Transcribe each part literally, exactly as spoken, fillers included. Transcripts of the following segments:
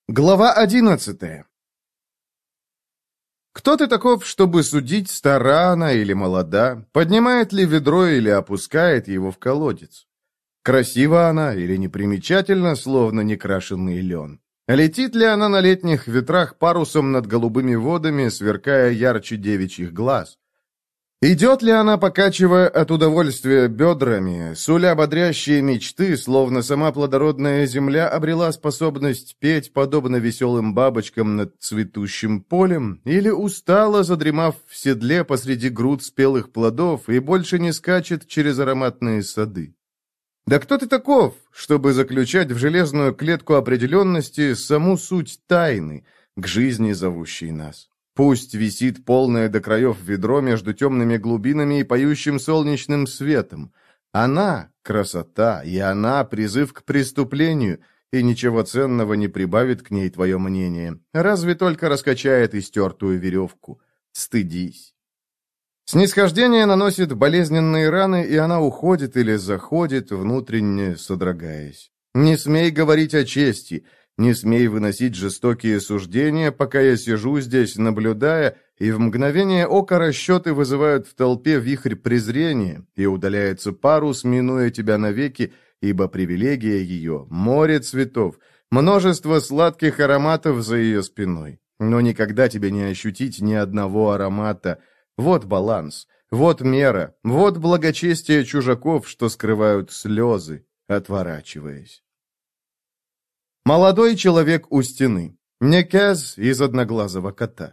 Глава одиннадцатая. Кто ты таков, чтобы судить, стара она или молода, поднимает ли ведро или опускает его в колодец? Красива она или непримечательна, словно некрашенный лен? Летит ли она на летних ветрах парусом над голубыми водами, сверкая ярче девичьих глаз? Идет ли она, покачивая от удовольствия бедрами, суля бодрящие мечты, словно сама плодородная земля обрела способность петь, подобно веселым бабочкам над цветущим полем, или устала, задремав в седле посреди груд спелых плодов, и больше не скачет через ароматные сады? Да кто ты таков, чтобы заключать в железную клетку определенности саму суть тайны, к жизни зовущей нас? Пусть висит полное до краев ведро между темными глубинами и поющим солнечным светом. Она — красота, и она — призыв к преступлению, и ничего ценного не прибавит к ней твое мнение, разве только раскачает истертую веревку. Стыдись. Снисхождение наносит болезненные раны, и она уходит или заходит, внутренне содрогаясь. Не смей говорить о чести. Не смей выносить жестокие суждения, пока я сижу здесь, наблюдая, и в мгновение ока расчеты вызывают в толпе вихрь презрения, и удаляется парус, минуя тебя навеки, ибо привилегия ее — море цветов, множество сладких ароматов за ее спиной. Но никогда тебе не ощутить ни одного аромата. Вот баланс, вот мера, вот благочестие чужаков, что скрывают слезы, отворачиваясь. Молодой человек у стены. Некез из одноглазого кота.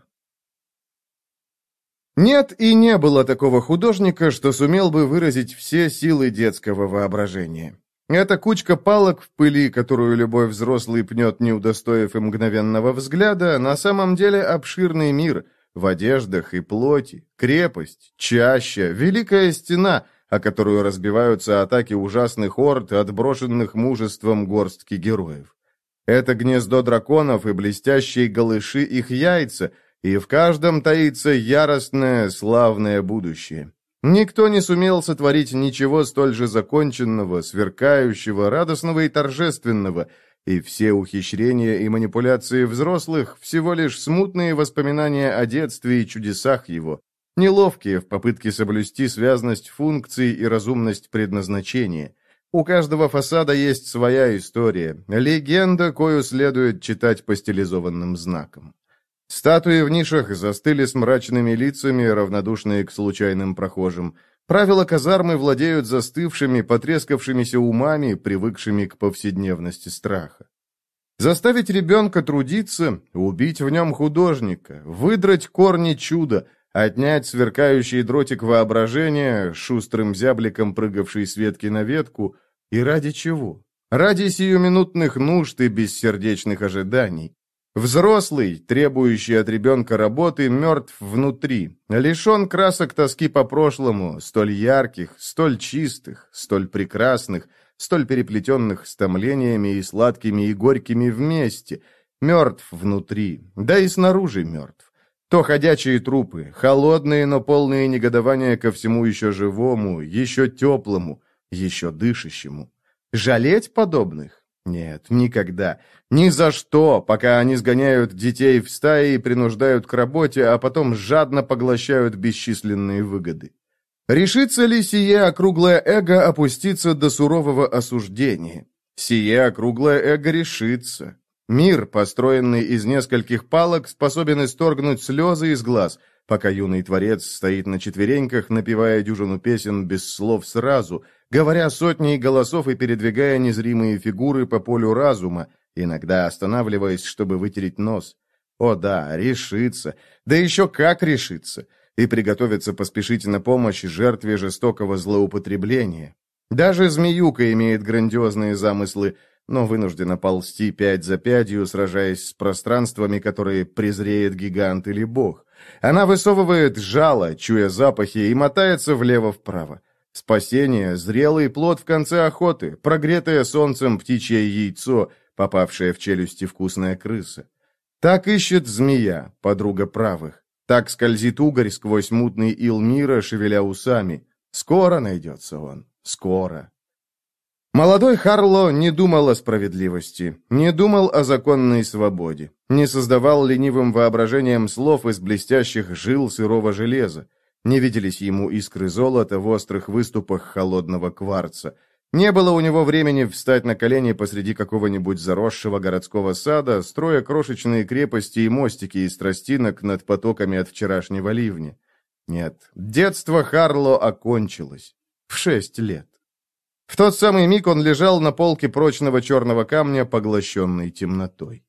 Нет и не было такого художника, что сумел бы выразить все силы детского воображения. Эта кучка палок в пыли, которую любой взрослый пнет, не удостоив и мгновенного взгляда, на самом деле обширный мир, в одеждах и плоти, крепость, чаща, великая стена, о которую разбиваются атаки ужасных орд, отброшенных мужеством горстки героев. Это гнездо драконов и блестящие голыши их яйца, и в каждом таится яростное, славное будущее. Никто не сумел сотворить ничего столь же законченного, сверкающего, радостного и торжественного, и все ухищрения и манипуляции взрослых — всего лишь смутные воспоминания о детстве и чудесах его, неловкие в попытке соблюсти связность функций и разумность предназначения. У каждого фасада есть своя история, легенда, кою следует читать по стилизованным знакам. Статуи в нишах застыли с мрачными лицами, равнодушные к случайным прохожим. Правила казармы владеют застывшими, потрескавшимися умами, привыкшими к повседневности страха. Заставить ребенка трудиться, убить в нем художника, выдрать корни чуда, отнять сверкающий дротик воображения, шустрым зябликом прыгавший с ветки на ветку. И ради чего? Ради сиюминутных нужд и бессердечных ожиданий. Взрослый, требующий от ребенка работы, мертв внутри, лишен красок тоски по прошлому, столь ярких, столь чистых, столь прекрасных, столь переплетенных с томлениями и сладкими и горькими вместе, мертв внутри, да и снаружи мертв. То ходячие трупы, холодные, но полные негодования ко всему еще живому, еще теплому, еще дышащему. Жалеть подобных? Нет, никогда. Ни за что, пока они сгоняют детей в стаи и принуждают к работе, а потом жадно поглощают бесчисленные выгоды. Решится ли сие округлое эго опуститься до сурового осуждения? Сие округлое эго решится. Мир, построенный из нескольких палок, способен исторгнуть слезы из глаз, пока юный творец стоит на четвереньках, напевая дюжину песен без слов сразу, говоря сотни голосов и передвигая незримые фигуры по полю разума, иногда останавливаясь, чтобы вытереть нос. О да, решится, да еще как решится, и приготовится поспешить на помощь жертве жестокого злоупотребления. Даже змеюка имеет грандиозные замыслы, но вынуждена ползти пять за пятью, сражаясь с пространствами, которые презреет гигант или бог. Она высовывает жало, чуя запахи, и мотается влево-вправо. Спасение — зрелый плод в конце охоты, прогретое солнцем птичье яйцо, попавшее в челюсти вкусная крыса. Так ищет змея, подруга правых. Так скользит угорь сквозь мутный ил мира, шевеля усами. Скоро найдется он, скоро. Молодой Харло не думал о справедливости, не думал о законной свободе, не создавал ленивым воображением слов из блестящих жил сырого железа. Не виделись ему искры золота в острых выступах холодного кварца. Не было у него времени встать на колени посреди какого-нибудь заросшего городского сада, строя крошечные крепости и мостики из тростинок над потоками от вчерашнего ливня. Нет, детство Харло окончилось. В шесть лет. В тот самый миг он лежал на полке прочного черного камня, поглощенный темнотой.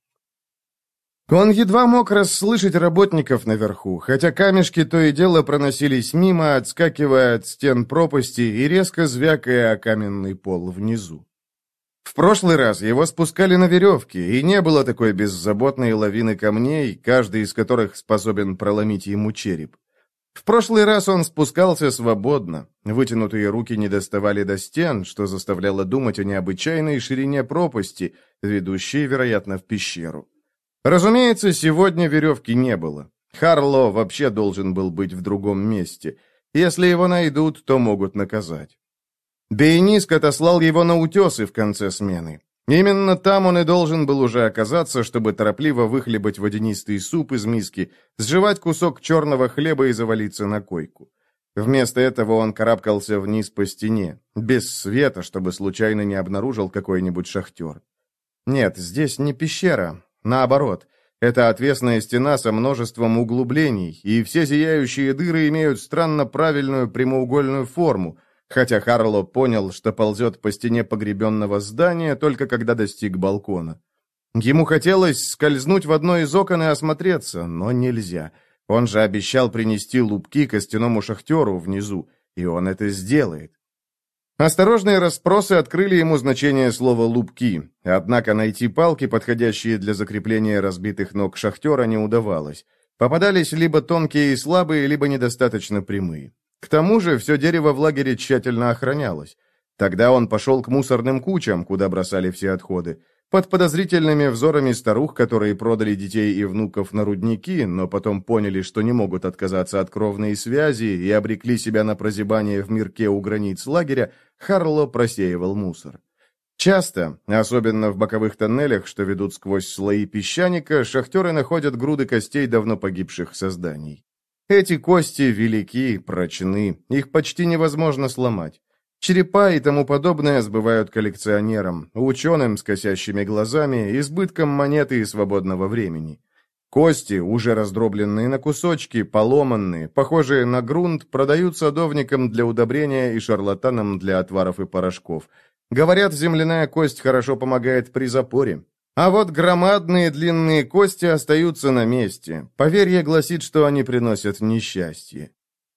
Он едва мог расслышать работников наверху, хотя камешки то и дело проносились мимо, отскакивая от стен пропасти и резко звякая о каменный пол внизу. В прошлый раз его спускали на веревке, и не было такой беззаботной лавины камней, каждый из которых способен проломить ему череп. В прошлый раз он спускался свободно, вытянутые руки не доставали до стен, что заставляло думать о необычайной ширине пропасти, ведущей, вероятно, в пещеру. Разумеется, сегодня веревки не было. Харло вообще должен был быть в другом месте. Если его найдут, то могут наказать. Бейниск отослал его на утесы в конце смены. Именно там он и должен был уже оказаться, чтобы торопливо выхлебать водянистый суп из миски, сживать кусок черного хлеба и завалиться на койку. Вместо этого он карабкался вниз по стене, без света, чтобы случайно не обнаружил какой-нибудь шахтер. Нет, здесь не пещера, наоборот. Это отвесная стена со множеством углублений, и все зияющие дыры имеют странно правильную прямоугольную форму, хотя Харло понял, что ползет по стене погребенного здания, только когда достиг балкона. Ему хотелось скользнуть в одно из окон и осмотреться, но нельзя. Он же обещал принести лупки костяному шахтеру внизу, и он это сделает. Осторожные расспросы открыли ему значение слова «лупки», однако найти палки, подходящие для закрепления разбитых ног шахтера, не удавалось. Попадались либо тонкие и слабые, либо недостаточно прямые. К тому же все дерево в лагере тщательно охранялось. Тогда он пошел к мусорным кучам, куда бросали все отходы. Под подозрительными взорами старух, которые продали детей и внуков на рудники, но потом поняли, что не могут отказаться от кровной связи и обрекли себя на прозябание в мирке у границ лагеря, Харло просеивал мусор. Часто, особенно в боковых тоннелях, что ведут сквозь слои песчаника, шахтеры находят груды костей давно погибших созданий. Эти кости велики, прочны, их почти невозможно сломать. Черепа и тому подобное сбывают коллекционерам, ученым с косящими глазами, избытком монеты и свободного времени. Кости, уже раздробленные на кусочки, поломанные, похожие на грунт, продают садовникам для удобрения и шарлатанам для отваров и порошков. Говорят, земляная кость хорошо помогает при запоре. А вот громадные длинные кости остаются на месте. Поверье гласит, что они приносят несчастье.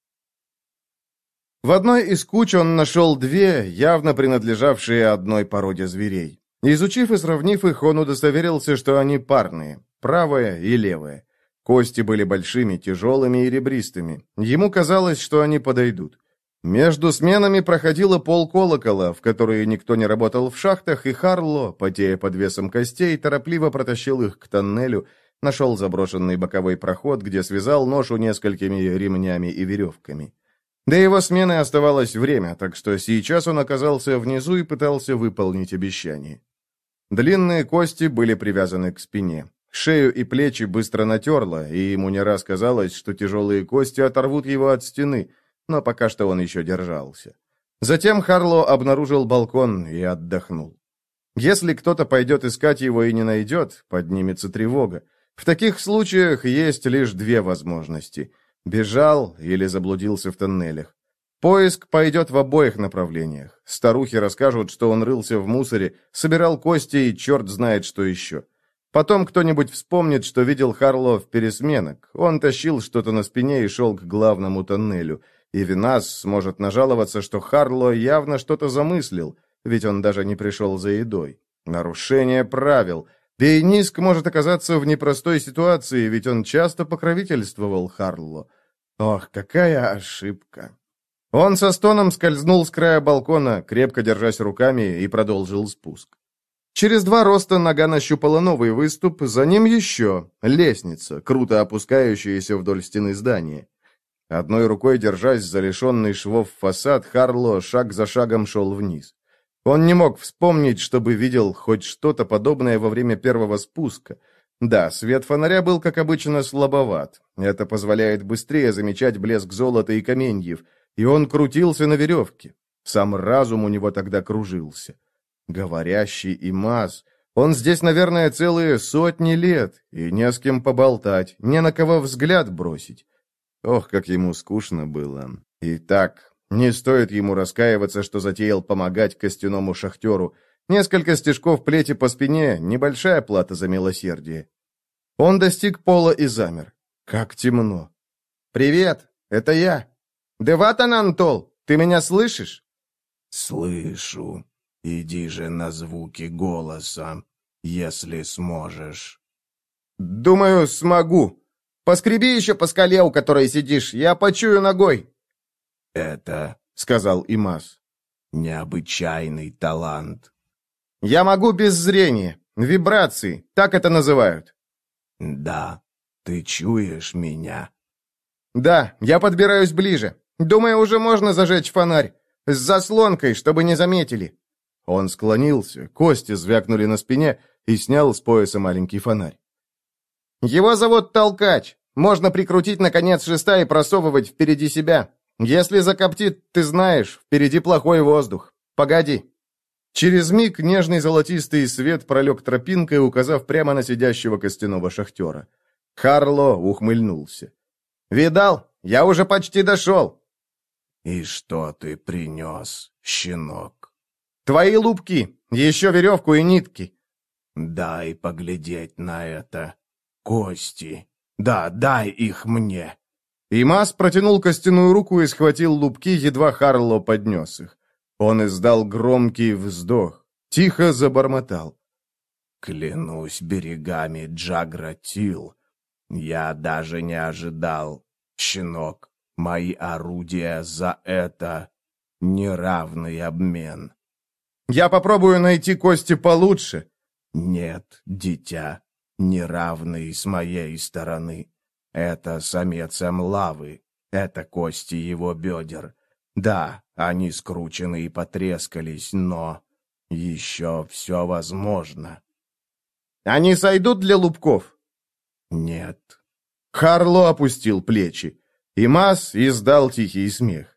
В одной из куч он нашел две, явно принадлежавшие одной породе зверей. Изучив и сравнив их, он удостоверился, что они парные, правая и левая. Кости были большими, тяжелыми и ребристыми. Ему казалось, что они подойдут. Между сменами проходило полколокола, в которые никто не работал в шахтах, и Харло, потея под весом костей, торопливо протащил их к тоннелю, нашел заброшенный боковой проход, где связал ношу несколькими ремнями и веревками. До его смены оставалось время, так что сейчас он оказался внизу и пытался выполнить обещание. Длинные кости были привязаны к спине. Шею и плечи быстро натерло, и ему не раз казалось, что тяжелые кости оторвут его от стены, но пока что он еще держался. Затем Харло обнаружил балкон и отдохнул. Если кто-то пойдет искать его и не найдет, поднимется тревога. В таких случаях есть лишь две возможности – бежал или заблудился в тоннелях. Поиск пойдет в обоих направлениях. Старухи расскажут, что он рылся в мусоре, собирал кости и черт знает что еще. Потом кто-нибудь вспомнит, что видел Харло в пересменок. Он тащил что-то на спине и шел к главному тоннелю. И Винас сможет нажаловаться, что Харло явно что-то замыслил, ведь он даже не пришел за едой. Нарушение правил. Бейниск может оказаться в непростой ситуации, ведь он часто покровительствовал Харло. Ох, какая ошибка. Он со стоном скользнул с края балкона, крепко держась руками, и продолжил спуск. Через два роста нога нащупала новый выступ, за ним еще лестница, круто опускающаяся вдоль стены здания. Одной рукой, держась за лишенный швов фасад, Харло шаг за шагом шел вниз. Он не мог вспомнить, чтобы видел хоть что-то подобное во время первого спуска. Да, свет фонаря был, как обычно, слабоват. Это позволяет быстрее замечать блеск золота и каменьев, и он крутился на веревке. Сам разум у него тогда кружился. Говорящий Имаз. Он здесь, наверное, целые сотни лет, и не с кем поболтать, не на кого взгляд бросить. Ох, как ему скучно было. И так, не стоит ему раскаиваться, что затеял помогать костяному шахтеру. Несколько стежков плети по спине — небольшая плата за милосердие. Он достиг пола и замер. Как темно. «Привет, это я. Деватан Антол, ты меня слышишь?» «Слышу. Иди же на звуки голоса, если сможешь». «Думаю, смогу. Поскреби еще по скале, у которой сидишь, я почую ногой». «Это, — сказал Имаз, — необычайный талант». «Я могу без зрения. Вибрации, так это называют». «Да, ты чуешь меня?» «Да, я подбираюсь ближе. Думаю, уже можно зажечь фонарь. С заслонкой, чтобы не заметили». Он склонился, кости звякнули на спине и снял с пояса маленький фонарь. «Его зовут Толкач. Можно прикрутить на конец шеста и просовывать впереди себя. Если закоптит, ты знаешь, впереди плохой воздух. Погоди». Через миг нежный золотистый свет пролег тропинкой, указав прямо на сидящего костяного шахтера. Харло ухмыльнулся. «Видал? Я уже почти дошел». «И что ты принес, щенок?» «Твои лупки, еще веревку и нитки». «Дай поглядеть на это. Кости. Да, дай их мне». Имаз протянул костяную руку и схватил лупки, едва Харло поднес их. Он издал громкий вздох, тихо забормотал. «Клянусь берегами Джагратил, я даже не ожидал, щенок, мои орудия за это неравный обмен». «Я попробую найти кости получше». «Нет, дитя, неравный с моей стороны. Это самец Амлавы, это кости его бедер. Да, они скручены и потрескались, но еще все возможно». «Они сойдут для лупков?» «Нет». Харло опустил плечи. Имаз издал тихий смех.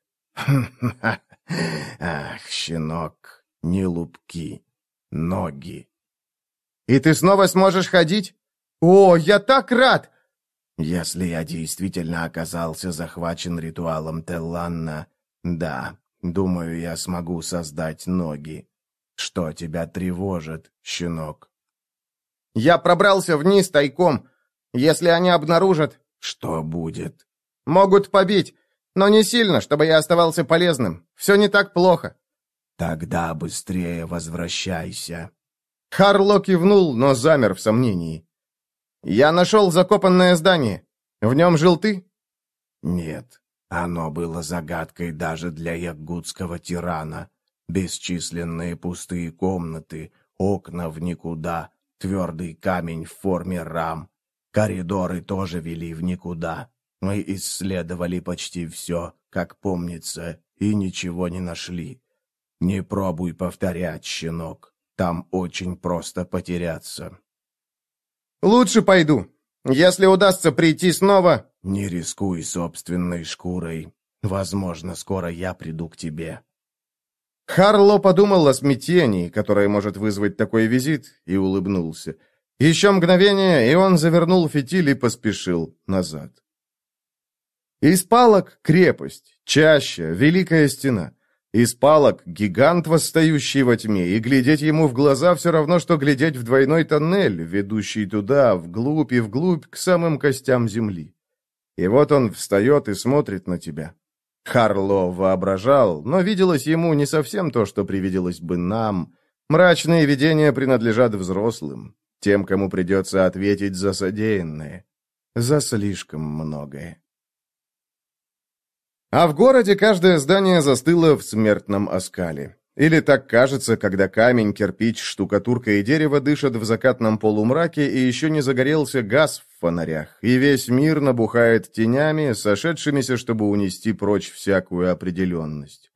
«Ах, щенок, не лупки, ноги». «И ты снова сможешь ходить? О, я так рад!» «Если я действительно оказался захвачен ритуалом Телланна, да, думаю, я смогу создать ноги. Что тебя тревожит, щенок?» «Я пробрался вниз тайком. Если они обнаружат...» «Что будет?» «Могут побить, но не сильно, чтобы я оставался полезным. Все не так плохо». «Тогда быстрее возвращайся». Харло кивнул, но замер в сомнении. «Я нашел закопанное здание. В нем жил ты?» «Нет, оно было загадкой даже для ягудского тирана. Бесчисленные пустые комнаты, окна в никуда, твердый камень в форме рам. Коридоры тоже вели в никуда. Мы исследовали почти все, как помнится, и ничего не нашли. Не пробуй повторять, щенок. Там очень просто потеряться». «Лучше пойду. Если удастся прийти снова...» «Не рискуй собственной шкурой. Возможно, скоро я приду к тебе». Харло подумал о смятении, которое может вызвать такой визит, и улыбнулся. Еще мгновение, и он завернул фитиль и поспешил назад. Из палок крепость, чаща, великая стена. Из палок гигант, восстающий во тьме, и глядеть ему в глаза все равно, что глядеть в двойной тоннель, ведущий туда, вглубь и вглубь, к самым костям земли. И вот он встает и смотрит на тебя. Харло воображал, но виделось ему не совсем то, что привиделось бы нам. Мрачные видения принадлежат взрослым, тем, кому придется ответить за содеянное, за слишком многое. А в городе каждое здание застыло в смертном оскале. Или так кажется, когда камень, кирпич, штукатурка и дерево дышат в закатном полумраке, и еще не загорелся газ в фонарях, и весь мир набухает тенями, сошедшимися, чтобы унести прочь всякую определенность.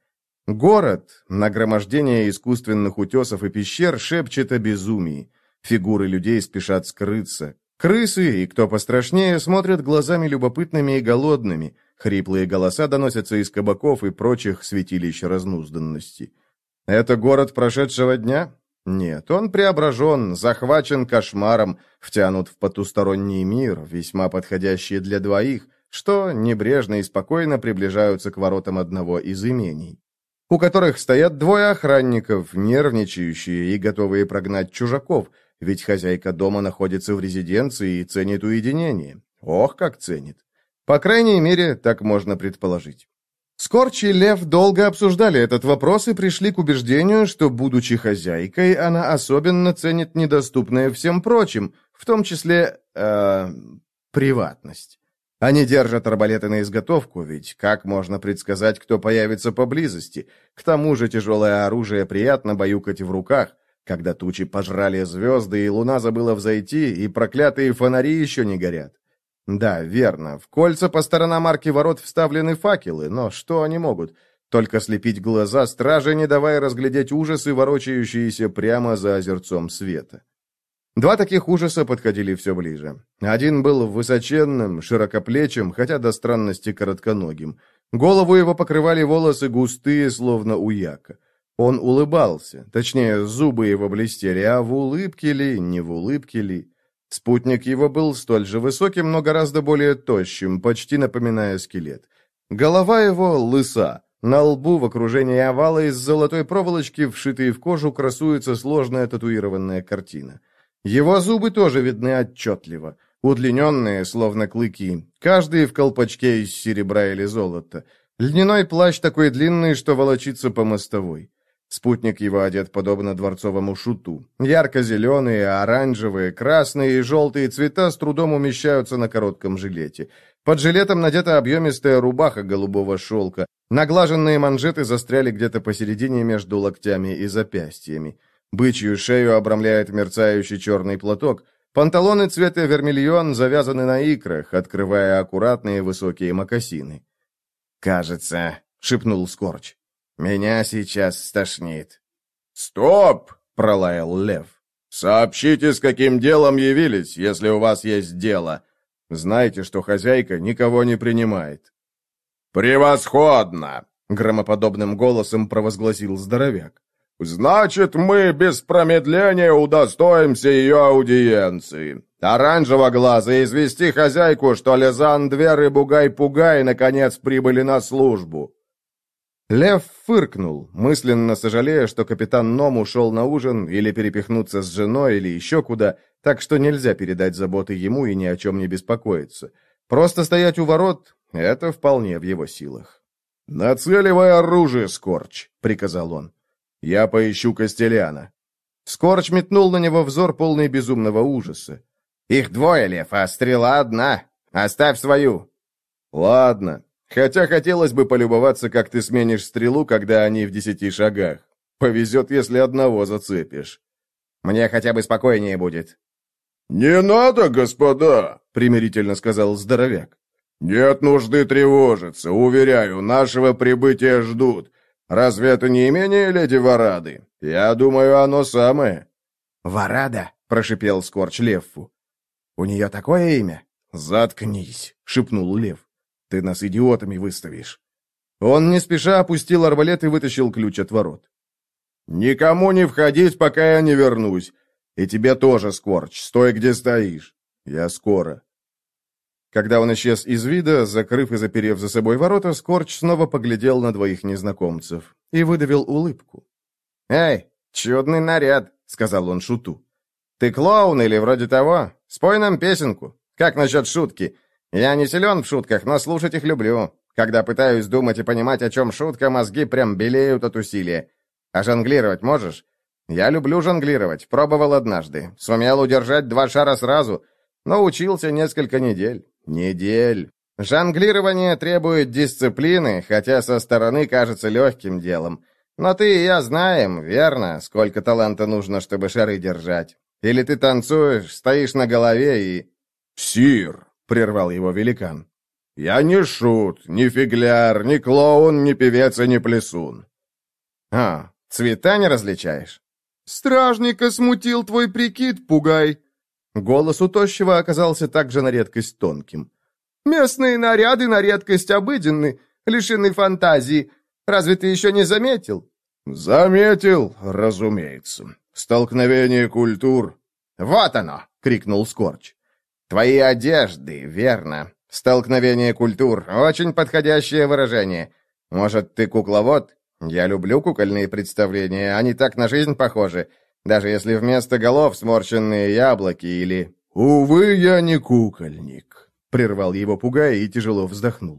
Город, нагромождение искусственных утесов и пещер, шепчет о безумии. Фигуры людей спешат скрыться. Крысы и кто пострашнее смотрят глазами любопытными и голодными. Хриплые голоса доносятся из кабаков и прочих святилищ разнузданности. Это город прошедшего дня? Нет, он преображен, захвачен кошмаром, втянут в потусторонний мир, весьма подходящий для двоих, что небрежно и спокойно приближаются к воротам одного из имений, у которых стоят двое охранников, нервничающие и готовые прогнать чужаков, ведь хозяйка дома находится в резиденции и ценит уединение. Ох, как ценит! По крайней мере, так можно предположить. Скорч и Лев долго обсуждали этот вопрос и пришли к убеждению, что, будучи хозяйкой, она особенно ценит недоступное всем прочим, в том числе, э, приватность. Они держат арбалеты на изготовку, ведь как можно предсказать, кто появится поблизости? К тому же тяжелое оружие приятно баюкать в руках, когда тучи пожрали звезды, и луна забыла взойти, и проклятые фонари еще не горят. Да, верно, в кольца по сторонам арки ворот вставлены факелы, но что они могут? Только слепить глаза стражи, не давая разглядеть ужасы, ворочающиеся прямо за озерцом света. Два таких ужаса подходили все ближе. Один был высоченным, широкоплечим, хотя до странности коротконогим. Голову его покрывали волосы густые, словно у яка. Он улыбался, точнее, зубы его блестели, а в улыбке ли, не в улыбке ли... Спутник его был столь же высоким, но гораздо более тощим, почти напоминая скелет. Голова его лыса. На лбу в окружении овала из золотой проволочки, вшитой в кожу, красуется сложная татуированная картина. Его зубы тоже видны отчетливо, удлиненные, словно клыки, каждый в колпачке из серебра или золота. Льняной плащ такой длинный, что волочится по мостовой. Спутник его одет подобно дворцовому шуту. Ярко-зеленые, оранжевые, красные и желтые цвета с трудом умещаются на коротком жилете. Под жилетом надета объемистая рубаха голубого шелка. Наглаженные манжеты застряли где-то посередине между локтями и запястьями. Бычью шею обрамляет мерцающий черный платок. Панталоны цвета вермильон завязаны на икрах, открывая аккуратные высокие мокасины. «Кажется», — шепнул Скорч, — «меня сейчас стошнит». «Стоп!» — пролаял Лев. «Сообщите, с каким делом явились, если у вас есть дело. Знайте, что хозяйка никого не принимает». «Превосходно!» — громоподобным голосом провозгласил здоровяк. «Значит, мы без промедления удостоимся ее аудиенции. Оранжево-глазый, извести хозяйку, что Лизан-Двер и Бугай-Пугай наконец прибыли на службу». Лев фыркнул, мысленно сожалея, что капитан Ном ушел на ужин или перепихнуться с женой или еще куда, так что нельзя передать заботы ему и ни о чем не беспокоиться. Просто стоять у ворот — это вполне в его силах. «Нацеливай оружие, Скорч», — приказал он. «Я поищу Костеляна». Скорч метнул на него взор, полный безумного ужаса. «Их двое, Лев, а стрела одна. Оставь свою». «Ладно. Хотя хотелось бы полюбоваться, как ты сменишь стрелу, когда они в десяти шагах. Повезет, если одного зацепишь». «Мне хотя бы спокойнее будет». «Не надо, господа», — примирительно сказал здоровяк. «Нет нужды тревожиться. Уверяю, нашего прибытия ждут. Разве это не имение леди Варады? Я думаю, оно самое». «Варада?» — прошипел Скорч Левфу. «У нее такое имя?» «Заткнись», — шепнул Лев. «Ты нас идиотами выставишь». Он не спеша опустил арбалет и вытащил ключ от ворот. «Никому не входить, пока я не вернусь. И тебе тоже, Скорч, стой, где стоишь. Я скоро». Когда он исчез из вида, закрыв и заперев за собой ворота, Скорч снова поглядел на двоих незнакомцев и выдавил улыбку. «Эй, чудный наряд», — сказал он шуту. «Ты клоун или вроде того? Спой нам песенку. Как насчет шутки? Я не силен в шутках, но слушать их люблю. Когда пытаюсь думать и понимать, о чем шутка, мозги прям белеют от усилия. А жонглировать можешь? Я люблю жонглировать, пробовал однажды. Сумел удержать два шара сразу, но учился несколько недель. Недель. Жонглирование требует дисциплины, хотя со стороны кажется легким делом. Но ты и я знаем, верно, сколько таланта нужно, чтобы шары держать. Или ты танцуешь, стоишь на голове и...» «Сир!» — прервал его великан. «Я не шут, не фигляр, не клоун, не певец и не плясун. А, цвета не различаешь? Стражника смутил твой прикид, Пугай. Голос у тощего оказался также на редкость тонким. Местные наряды на редкость обыденны, лишены фантазии. Разве ты еще не заметил? Заметил, разумеется. Столкновение культур. Вот оно, крикнул Скорч. Твои одежды, верно. Столкновение культур — очень подходящее выражение. Может, ты кукловод? Я люблю кукольные представления, они так на жизнь похожи. Даже если вместо голов сморщенные яблоки или... «Увы, я не кукольник», — прервал его Пугай и тяжело вздохнул.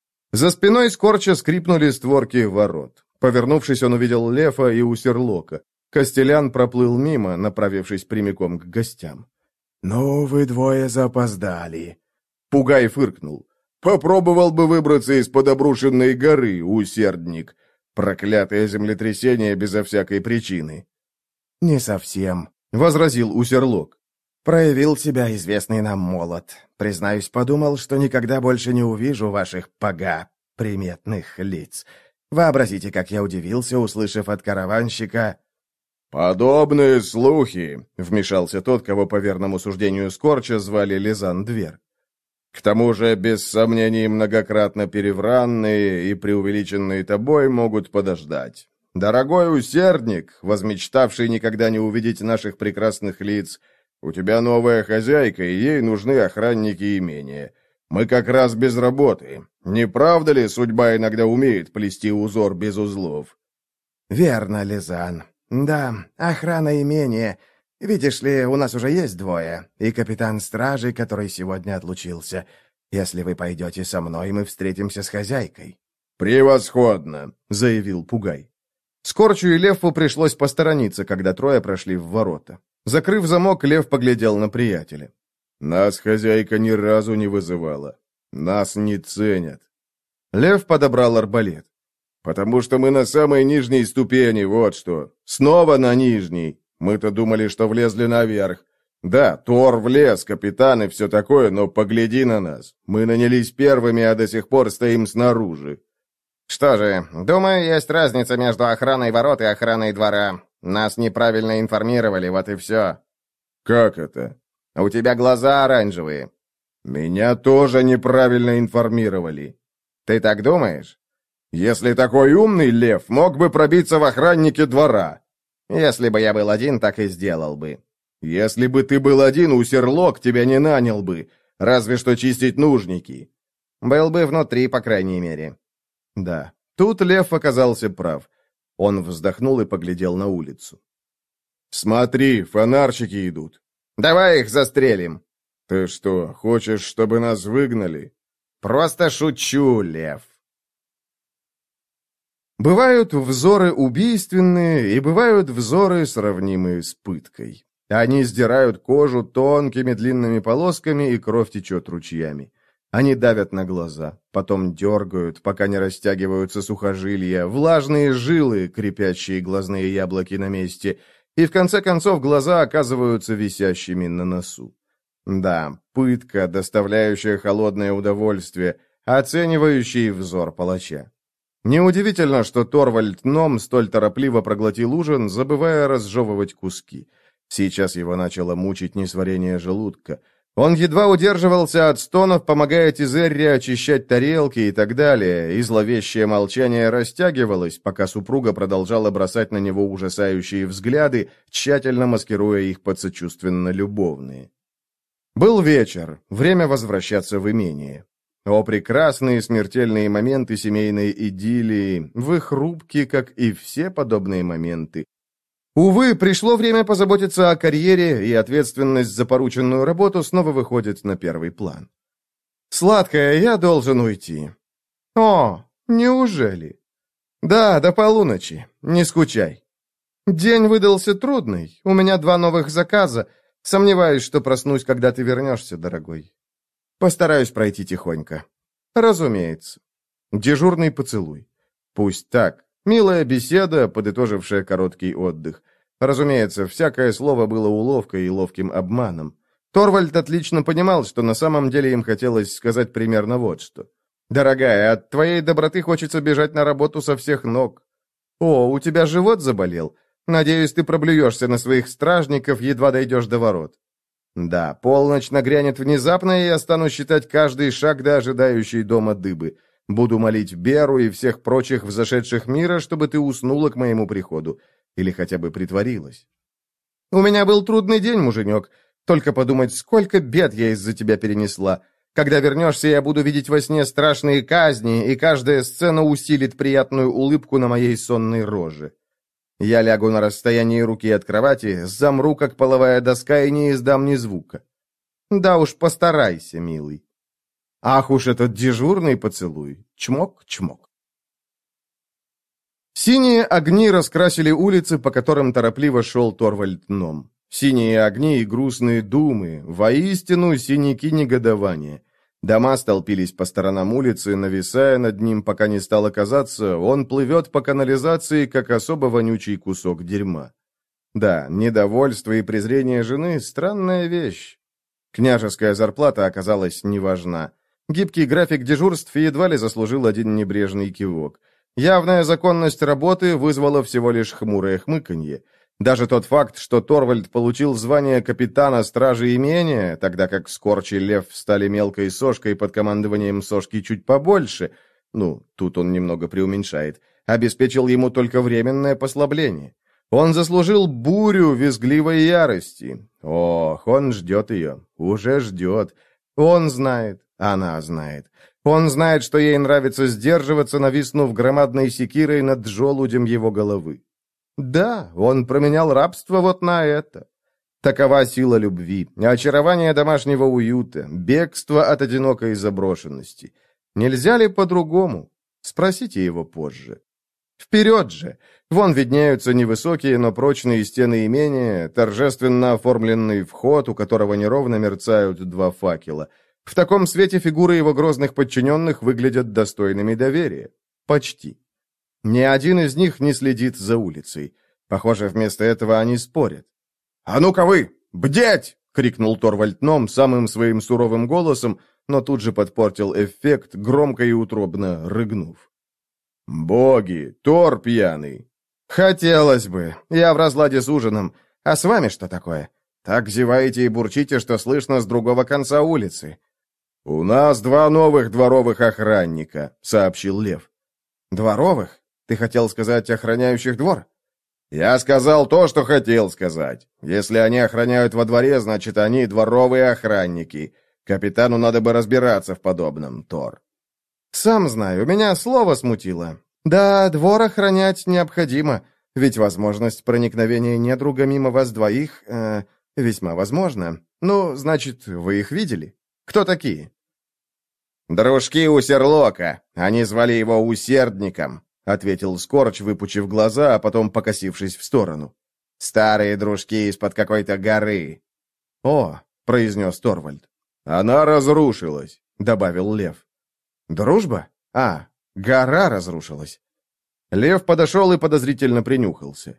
За спиной Скорча скрипнули створки ворот. Повернувшись, он увидел Лефа и Усерлока. Костелян проплыл мимо, направившись прямиком к гостям. «Ну, вы двое запоздали». Пугай фыркнул. «Попробовал бы выбраться из-под обрушенной горы, усердник. Проклятое землетрясение безо всякой причины». «Не совсем», — возразил Усерлок. «Проявил себя известный нам молот. Признаюсь, подумал, что никогда больше не увижу ваших пога приметных лиц. Вообразите, как я удивился, услышав от караванщика...» «Подобные слухи», — вмешался тот, кого, по верному суждению Скорча, звали Лизан-Двер. «К тому же, без сомнений, многократно перевранные и преувеличенные тобой могут подождать. Дорогой усердник, возмечтавший никогда не увидеть наших прекрасных лиц, у тебя новая хозяйка, и ей нужны охранники имения. Мы как раз без работы. Не правда ли, судьба иногда умеет плести узор без узлов?» «Верно, Лизан. Да, охрана имения. Видишь ли, у нас уже есть двое, и капитан стражи, который сегодня отлучился. Если вы пойдете со мной, мы встретимся с хозяйкой». «Превосходно», — заявил Пугай. Скорчу и Леву пришлось посторониться, когда трое прошли в ворота. Закрыв замок, Лев поглядел на приятеля. «Нас хозяйка ни разу не вызывала. Нас не ценят». Лев подобрал арбалет. «Потому что мы на самой нижней ступени, вот что. Снова на нижней. Мы-то думали, что влезли наверх. Да, Тор влез, капитан и все такое, но погляди на нас. Мы нанялись первыми, а до сих пор стоим снаружи». «Что же, думаю, есть разница между охраной ворот и охраной двора. Нас неправильно информировали, вот и все». «Как это?» «У тебя глаза оранжевые». «Меня тоже неправильно информировали». «Ты так думаешь?» «Если такой умный лев мог бы пробиться в охраннике двора». «Если бы я был один, так и сделал бы». «Если бы ты был один, Усерлок тебя не нанял бы, разве что чистить нужники». «Был бы внутри, по крайней мере». Да, тут лев оказался прав. Он вздохнул и поглядел на улицу. «Смотри, фонарщики идут». «Давай их застрелим». «Ты что, хочешь, чтобы нас выгнали?» «Просто шучу, лев». Бывают взоры убийственные, и бывают взоры, сравнимые с пыткой. Они сдирают кожу тонкими длинными полосками, и кровь течет ручьями. Они давят на глаза, потом дергают, пока не растягиваются сухожилия, влажные жилы, крепящие глазные яблоки на месте, и в конце концов глаза оказываются висящими на носу. Да, пытка, доставляющая холодное удовольствие, оценивающий взор палача. Неудивительно, что Торвальд Ном столь торопливо проглотил ужин, забывая разжевывать куски. Сейчас его начало мучить несварение желудка. Он едва удерживался от стонов, помогая Тизерре очищать тарелки и так далее, и зловещее молчание растягивалось, пока супруга продолжала бросать на него ужасающие взгляды, тщательно маскируя их под сочувственно-любовные. Был вечер, время возвращаться в имение. О, прекрасные смертельные моменты семейной идиллии, в их рубке, как и все подобные моменты. Увы, пришло время позаботиться о карьере, и ответственность за порученную работу снова выходит на первый план. «Сладкая, я должен уйти». «О, неужели?» «Да, до полуночи, не скучай». «День выдался трудный, у меня два новых заказа. Сомневаюсь, что проснусь, когда ты вернешься, дорогой». «Постараюсь пройти тихонько». «Разумеется». Дежурный поцелуй. «Пусть так. Милая беседа, подытожившая короткий отдых. Разумеется, всякое слово было уловкой и ловким обманом. Торвальд отлично понимал, что на самом деле им хотелось сказать примерно вот что. «Дорогая, от твоей доброты хочется бежать на работу со всех ног». «О, у тебя живот заболел? Надеюсь, ты проблюешься на своих стражников, едва дойдешь до ворот». «Да, полночь нагрянет внезапно, и я стану считать каждый шаг до ожидающей дома дыбы. Буду молить Беру и всех прочих взошедших мира, чтобы ты уснула к моему приходу. Или хотя бы притворилась». «У меня был трудный день, муженек. Только подумать, сколько бед я из-за тебя перенесла. Когда вернешься, я буду видеть во сне страшные казни, и каждая сцена усилит приятную улыбку на моей сонной роже. Я лягу на расстоянии руки от кровати, замру, как половая доска, и не издам ни звука. Да уж, постарайся, милый. Ах уж этот дежурный поцелуй. Чмок-чмок». Синие огни раскрасили улицы, по которым торопливо шел Торвальд Ном. Синие огни и грустные думы, воистину синяки негодования. Дома столпились по сторонам улицы, нависая над ним, пока не стало казаться, он плывет по канализации, как особо вонючий кусок дерьма. Да, недовольство и презрение жены – странная вещь. Княжеская зарплата оказалась неважна. Гибкий график дежурств едва ли заслужил один небрежный кивок. Явная законность работы вызвала всего лишь хмурое хмыканье. Даже тот факт, что Торвальд получил звание капитана стражи имения, тогда как Скорч и Лев стали мелкой сошкой под командованием сошки чуть побольше, ну, тут он немного преуменьшает, обеспечил ему только временное послабление. Он заслужил бурю визгливой ярости. Ох, он ждет ее, уже ждет. Он знает, она знает. Он знает, что ей нравится сдерживаться, нависнув громадной секирой над желудем его головы. Да, он променял рабство вот на это. Такова сила любви, очарование домашнего уюта, бегство от одинокой заброшенности. Нельзя ли по-другому? Спросите его позже. Вперед же! Вон виднеются невысокие, но прочные стены имения, торжественно оформленный вход, у которого неровно мерцают два факела. В таком свете фигуры его грозных подчиненных выглядят достойными доверия. Почти. Ни один из них не следит за улицей. Похоже, вместо этого они спорят. «А ну-ка вы! Бдеть!» — крикнул Торвальд Ном самым своим суровым голосом, но тут же подпортил эффект, громко и утробно рыгнув. «Боги! Тор пьяный!» «Хотелось бы. Я в разладе с ужином. А с вами что такое? Так зеваете и бурчите, что слышно с другого конца улицы». «У нас два новых дворовых охранника», — сообщил Лев. «Дворовых? Ты хотел сказать охраняющих двор?» «Я сказал то, что хотел сказать. Если они охраняют во дворе, значит, они дворовые охранники. Капитану надо бы разбираться в подобном, Тор». «Сам знаю, меня слово смутило. Да, двор охранять необходимо, ведь возможность проникновения недруга мимо вас двоих э, весьма возможна. Ну, значит, вы их видели? Кто такие?» «Дружки Усерлока. Они звали его Усердником», — ответил Скорч, выпучив глаза, а потом покосившись в сторону. «Старые дружки из-под какой-то горы». «О», — произнес Торвальд. «Она разрушилась», — добавил Лев. «Дружба? А, гора разрушилась». Лев подошел и подозрительно принюхался.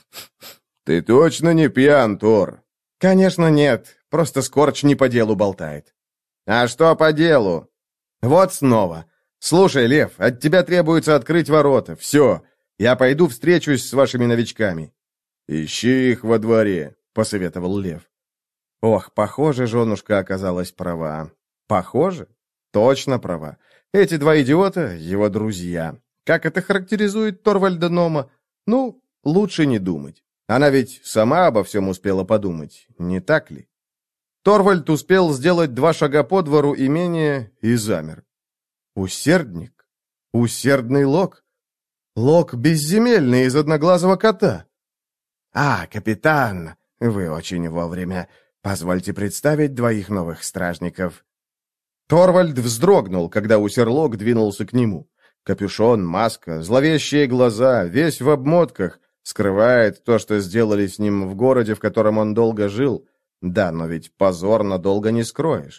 «Ты точно не пьян, Тор?» «Конечно нет, просто Скорч не по делу болтает». «А что по делу?» «Вот снова. Слушай, Лев, от тебя требуется открыть ворота. Все, я пойду встречусь с вашими новичками». «Ищи их во дворе», — посоветовал Лев. Ох, похоже, женушка оказалась права. Похоже? Точно права. Эти два идиота — его друзья. Как это характеризует Торвальда Нома? Ну, лучше не думать. Она ведь сама обо всем успела подумать, не так ли? Торвальд успел сделать два шага по двору имения и замер. Усердник? Усердный Лок? Лок безземельный из одноглазого кота. «А, капитан, вы очень вовремя. Позвольте представить двоих новых стражников». Торвальд вздрогнул, когда Усерлок двинулся к нему. Капюшон, маска, зловещие глаза, весь в обмотках, скрывает то, что сделали с ним в городе, в котором он долго жил. Да, но ведь позор надолго не скроешь.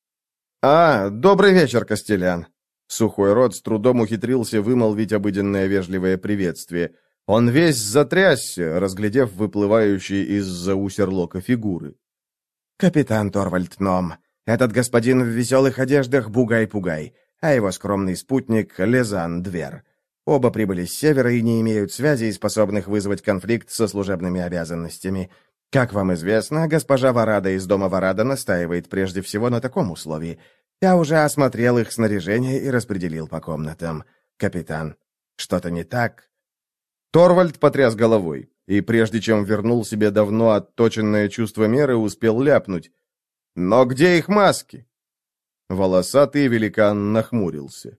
«А, добрый вечер, Костелян!» Сухой рот с трудом ухитрился вымолвить обыденное вежливое приветствие. Он весь затрясся, разглядев выплывающие из-за Усерлока фигуры. «Капитан Торвальд Ном, этот господин в веселых одеждах Бугай-Пугай, а его скромный спутник Лезан Двер. Оба прибыли с севера и не имеют связей, способных вызвать конфликт со служебными обязанностями. Как вам известно, госпожа Варада из дома Варада настаивает прежде всего на таком условии. Я уже осмотрел их снаряжение и распределил по комнатам. Капитан, что-то не так?» Торвальд потряс головой, и прежде чем вернул себе давно отточенное чувство меры, успел ляпнуть. «Но где их маски?» Волосатый великан нахмурился.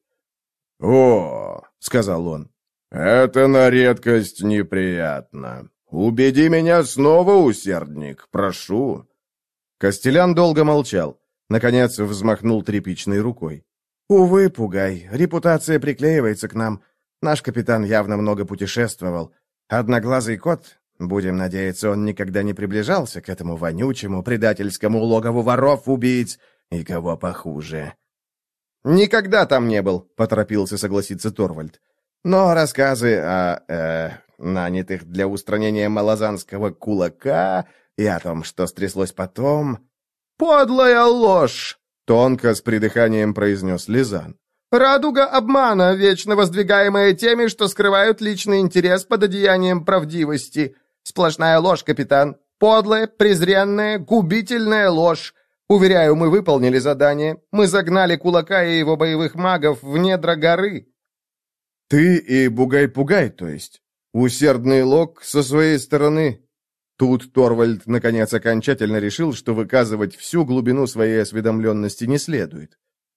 «О, — сказал он, — это на редкость неприятно. Убеди меня снова, усердник, прошу». Костелян долго молчал. Наконец взмахнул тряпичной рукой. «Увы, Пугай, репутация приклеивается к нам. Наш капитан явно много путешествовал. Одноглазый кот, будем надеяться, он никогда не приближался к этому вонючему, предательскому логову воров, убийц и кого похуже». «Никогда там не был», — поторопился согласиться Торвальд. «Но рассказы о э, нанятых для устранения малозанского кулака и о том, что стряслось потом...» «Подлая ложь!» — тонко с придыханием произнес Лизан. «Радуга обмана, вечно воздвигаемая теми, что скрывают личный интерес под одеянием правдивости. Сплошная ложь, капитан. Подлая, презренная, губительная ложь. Уверяю, мы выполнили задание. Мы загнали кулака и его боевых магов в недра горы». «Ты и Бугай-Пугай, то есть? Усердный Лок со своей стороны?» Тут Торвальд, наконец, окончательно решил, что выказывать всю глубину своей осведомленности не следует.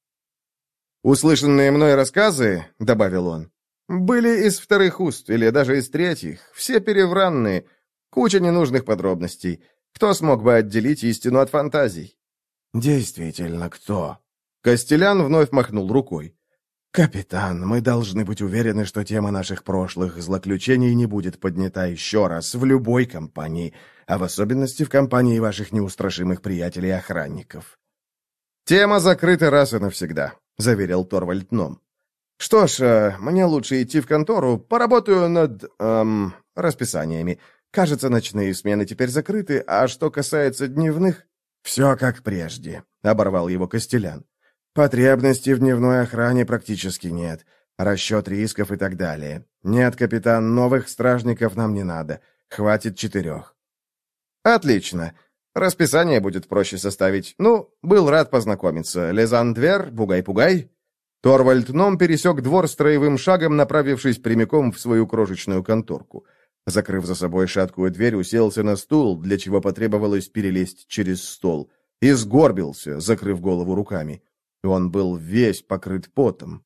«Услышанные мной рассказы, — добавил он, — были из вторых уст или даже из третьих, все перевранные, куча ненужных подробностей. Кто смог бы отделить истину от фантазий?» «Действительно, кто?» Костелян вновь махнул рукой. «Капитан, мы должны быть уверены, что тема наших прошлых злоключений не будет поднята еще раз в любой компании, а в особенности в компании ваших неустрашимых приятелей-охранников». «Тема закрыта раз и навсегда», — заверил Торвальд Ном. «Что ж, э, мне лучше идти в контору, поработаю над... Эм, расписаниями. Кажется, ночные смены теперь закрыты, а что касается дневных...» «Все как прежде», — оборвал его Костелян. «Потребности в дневной охране практически нет. Расчет рисков и так далее. Нет, капитан, новых стражников нам не надо. Хватит четырех». «Отлично. Расписание будет проще составить. Ну, был рад познакомиться. Лизан-Двер, Бугай-Пугай». Торвальд Ном пересек двор строевым шагом, направившись прямиком в свою крошечную конторку. Закрыв за собой шаткую дверь, уселся на стул, для чего потребовалось перелезть через стол, и сгорбился, закрыв голову руками. Он был весь покрыт потом.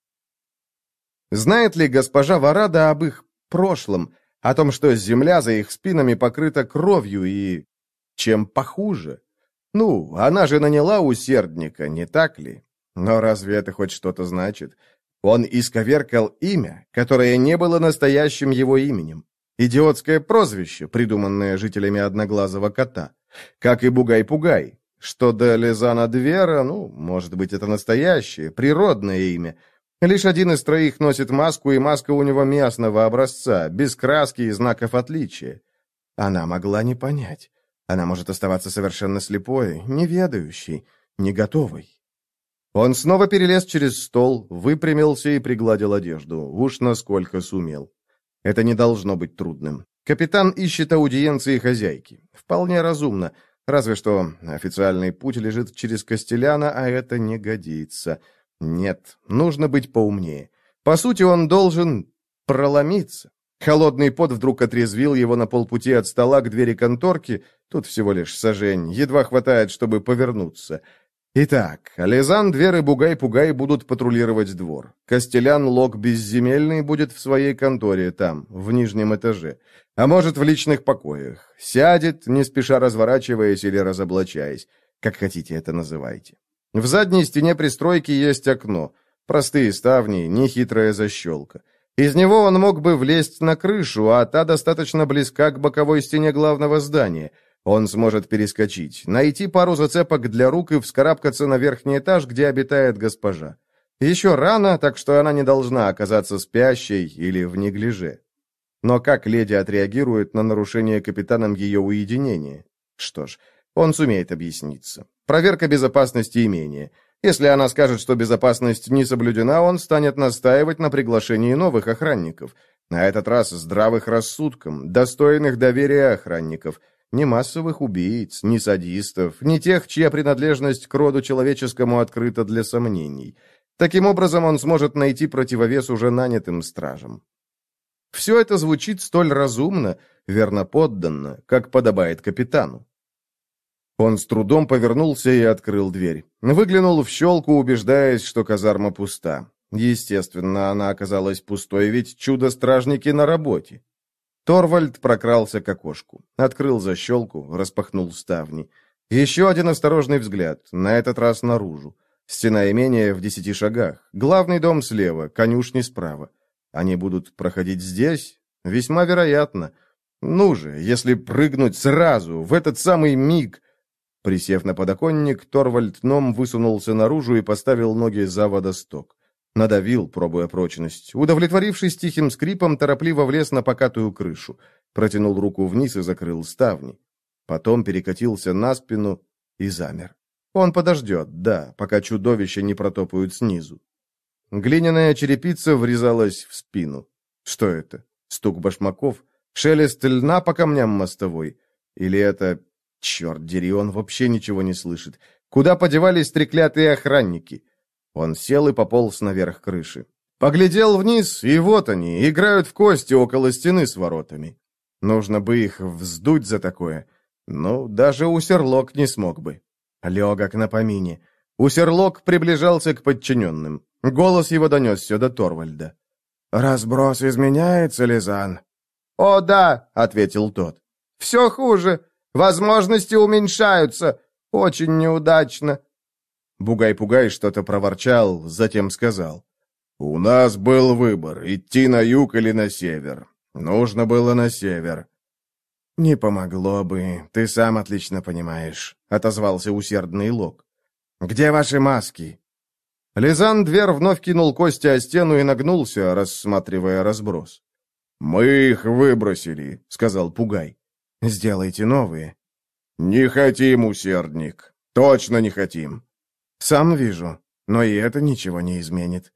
Знает ли госпожа Варада об их прошлом, о том, что земля за их спинами покрыта кровью и... чем похуже? Ну, она же наняла усердника, не так ли? Но разве это хоть что-то значит? Он исковеркал имя, которое не было настоящим его именем. Идиотское прозвище, придуманное жителями Одноглазого кота. Как и Бугай-Пугай. Что до Лизана Двера, ну, может быть, это настоящее, природное имя. Лишь один из троих носит маску, и маска у него местного образца, без краски и знаков отличия. Она могла не понять. Она может оставаться совершенно слепой, неведающей, не готовой. Он снова перелез через стол, выпрямился и пригладил одежду, уж насколько сумел. Это не должно быть трудным. Капитан ищет аудиенции хозяйки. Вполне разумно. Разве что официальный путь лежит через Костеляна, а это не годится. Нет, нужно быть поумнее. По сути, он должен проломиться. Холодный пот вдруг отрезвил его на полпути от стола к двери конторки. Тут всего лишь сажень, едва хватает, чтобы повернуться. Итак, Лизан, Двер и Бугай-Пугай будут патрулировать двор. Костелян Лок Безземельный будет в своей конторе там, в нижнем этаже. А может, в личных покоях. Сядет, не спеша разворачиваясь или разоблачаясь. Как хотите это называйте. В задней стене пристройки есть окно. Простые ставни, нехитрая защелка. Из него он мог бы влезть на крышу, а та достаточно близка к боковой стене главного здания. Он сможет перескочить, найти пару зацепок для рук и вскарабкаться на верхний этаж, где обитает госпожа. Еще рано, так что она не должна оказаться спящей или в неглиже. Но как леди отреагирует на нарушение капитаном ее уединения? Что ж, он сумеет объясниться. Проверка безопасности имения. Если она скажет, что безопасность не соблюдена, он станет настаивать на приглашении новых охранников. На этот раз здравых рассудком, достойных доверия охранников. Ни массовых убийц, ни садистов, ни тех, чья принадлежность к роду человеческому открыта для сомнений. Таким образом, он сможет найти противовес уже нанятым стражам. Все это звучит столь разумно, верноподданно, как подобает капитану. Он с трудом повернулся и открыл дверь. Выглянул в щелку, убеждаясь, что казарма пуста. Естественно, она оказалась пустой, ведь чудо-стражники на работе. Торвальд прокрался к окошку, открыл защелку, распахнул ставни. Еще один осторожный взгляд, на этот раз наружу. Стена имения в десяти шагах, главный дом слева, конюшни справа. Они будут проходить здесь? Весьма вероятно. Ну же, если прыгнуть сразу, в этот самый миг... Присев на подоконник, Торвальд Ном высунулся наружу и поставил ноги за водосток. Надавил, пробуя прочность. Удовлетворившись тихим скрипом, торопливо влез на покатую крышу. Протянул руку вниз и закрыл ставни. Потом перекатился на спину и замер. Он подождет, да, пока чудовища не протопают снизу. Глиняная черепица врезалась в спину. Что это? Стук башмаков? Шелест льна по камням мостовой? Или это... Черт дери, он вообще ничего не слышит. Куда подевались треклятые охранники? Он сел и пополз наверх крыши. Поглядел вниз, и вот они, играют в кости около стены с воротами. Нужно бы их вздуть за такое. Ну, даже Усерлок не смог бы. Легок на помине. Усерлок приближался к подчиненным. Голос его донесся до Торвальда. «Разброс изменяется, Лизан?» «О, да», — ответил тот. «Все хуже. Возможности уменьшаются. Очень неудачно». Бугай-Пугай что-то проворчал, затем сказал. «У нас был выбор, идти на юг или на север. Нужно было на север». «Не помогло бы, ты сам отлично понимаешь», — отозвался усердный Лок. «Где ваши маски?» Лизан Двер вновь кинул кости о стену и нагнулся, рассматривая разброс. «Мы их выбросили», — сказал Пугай. «Сделайте новые». «Не хотим, усердник. Точно не хотим». «Сам вижу, но и это ничего не изменит».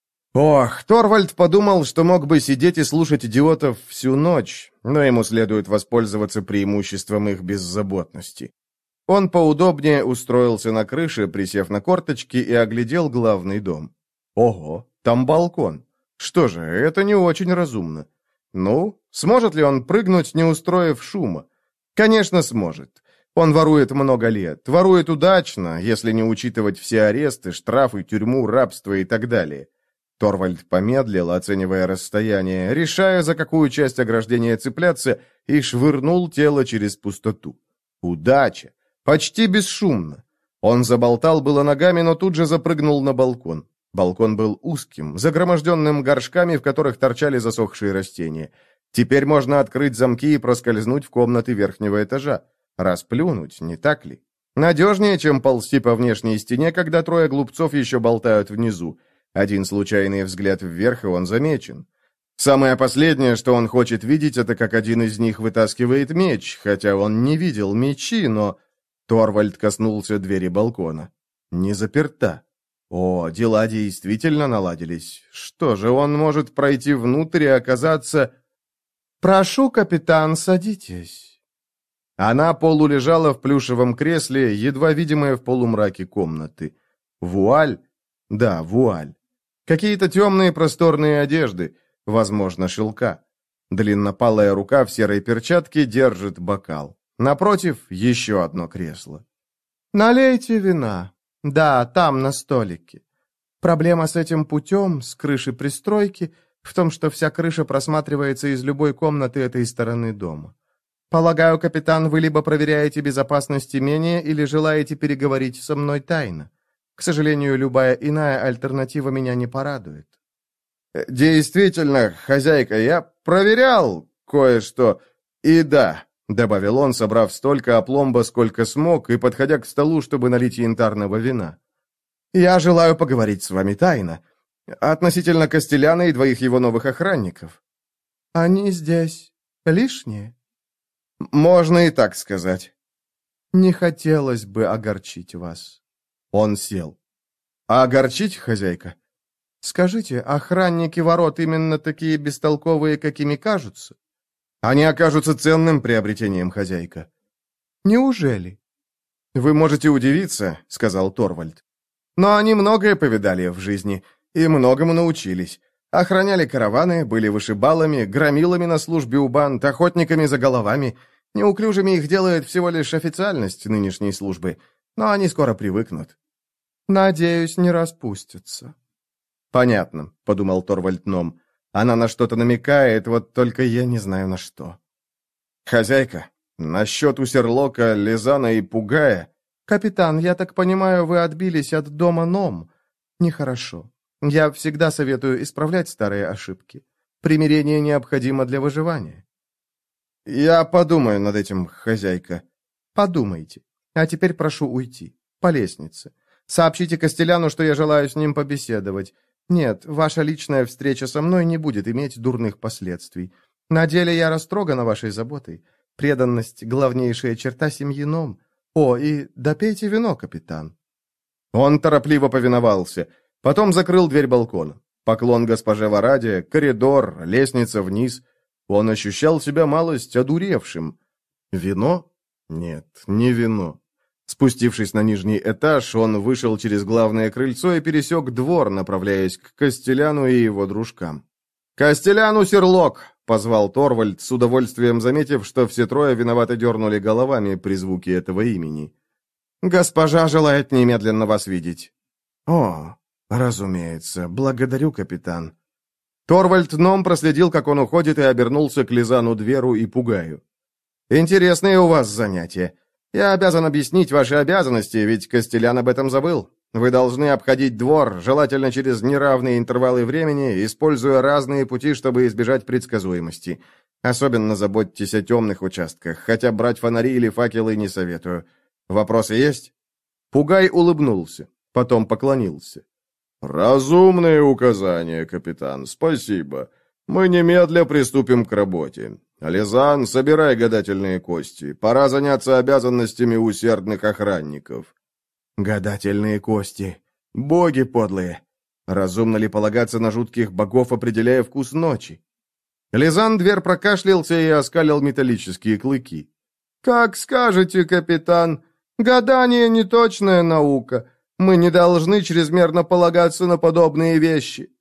Ох, Торвальд подумал, что мог бы сидеть и слушать идиотов всю ночь, но ему следует воспользоваться преимуществом их беззаботности. Он поудобнее устроился на крыше, присев на корточки, и оглядел главный дом. Ого, там балкон. Что же, это не очень разумно. Ну, сможет ли он прыгнуть, не устроив шума? Конечно, сможет. Он ворует много лет, ворует удачно, если не учитывать все аресты, штрафы, тюрьму, рабство и так далее. Торвальд помедлил, оценивая расстояние, решая, за какую часть ограждения цепляться, и швырнул тело через пустоту. Удача! Почти бесшумно. Он заболтал было ногами, но тут же запрыгнул на балкон. Балкон был узким, загроможденным горшками, в которых торчали засохшие растения. Теперь можно открыть замки и проскользнуть в комнаты верхнего этажа. Расплюнуть, не так ли? Надежнее, чем ползти по внешней стене, когда трое глупцов еще болтают внизу. Один случайный взгляд вверх, и он замечен. Самое последнее, что он хочет видеть, это как один из них вытаскивает меч, хотя он не видел мечи, но... Торвальд коснулся двери балкона. Не заперта. О, дела действительно наладились. Что же, он может пройти внутрь и оказаться... «Прошу, капитан, садитесь». Она полулежала в плюшевом кресле, едва видимая в полумраке комнаты. Вуаль? Да, вуаль. Какие-то темные просторные одежды, возможно, шелка. Длиннопалая рука в серой перчатке держит бокал. Напротив, еще одно кресло. «Налейте вина. Да, там, на столике. Проблема с этим путем, с крышей пристройки, в том, что вся крыша просматривается из любой комнаты этой стороны дома. Полагаю, капитан, вы либо проверяете безопасность имения, или желаете переговорить со мной тайно. К сожалению, любая иная альтернатива меня не порадует». «Действительно, хозяйка, я проверял кое-что, и да», — добавил он, собрав столько опломба, сколько смог, и подходя к столу, чтобы налить янтарного вина. «Я желаю поговорить с вами тайно. Относительно Костеляна и двоих его новых охранников». «Они здесь лишние?» «Можно и так сказать». «Не хотелось бы огорчить вас». Он сел. А огорчить, хозяйка? Скажите, охранники ворот именно такие бестолковые, какими кажутся? Они окажутся ценным приобретением, хозяйка. Неужели? Вы можете удивиться, сказал Торвальд. Но они многое повидали в жизни и многому научились. Охраняли караваны, были вышибалами, громилами на службе у банд, охотниками за головами. Неуклюжими их делает всего лишь официальность нынешней службы, но они скоро привыкнут. Надеюсь, не распустятся. Понятно, подумал Торвальд Ном. Она на что-то намекает, вот только я не знаю на что. Хозяйка, насчет Усерлока, Лизана и Пугая... Капитан, я так понимаю, вы отбились от дома Ном. Нехорошо. Я всегда советую исправлять старые ошибки. Примирение необходимо для выживания. Я подумаю над этим, хозяйка. Подумайте. А теперь прошу уйти. По лестнице. Сообщите Костеляну, что я желаю с ним побеседовать. Нет, ваша личная встреча со мной не будет иметь дурных последствий. На деле я растрогана вашей заботой. Преданность — главнейшая черта семьи Ном. О, и допейте вино, капитан. Он торопливо повиновался. Потом закрыл дверь балкона. Поклон госпоже Вараде, коридор, лестница вниз. Он ощущал себя малость одуревшим. Вино? Нет, не вино. Спустившись на нижний этаж, он вышел через главное крыльцо и пересек двор, направляясь к Костеляну и его дружкам. «Костелян Усерлок!» — позвал Торвальд, с удовольствием заметив, что все трое виновато дернули головами при звуке этого имени. «Госпожа желает немедленно вас видеть». «О, разумеется. Благодарю, капитан». Торвальд Ном проследил, как он уходит, и обернулся к Лизану Дверу и Пугаю. «Интересные у вас занятия. Я обязан объяснить ваши обязанности, ведь Костелян об этом забыл. Вы должны обходить двор, желательно через неравные интервалы времени, используя разные пути, чтобы избежать предсказуемости. Особенно заботьтесь о темных участках, хотя брать фонари или факелы не советую. Вопросы есть?» Пугай улыбнулся, потом поклонился. «Разумные указания, капитан, спасибо. Мы немедля приступим к работе. Лизан, собирай гадательные кости. Пора заняться обязанностями усердных охранников». «Гадательные кости. Боги подлые. Разумно ли полагаться на жутких богов, определяя вкус ночи?» Лизан Двер прокашлялся и оскалил металлические клыки. «Как скажете, капитан. Гадание — неточная наука. Мы не должны чрезмерно полагаться на подобные вещи».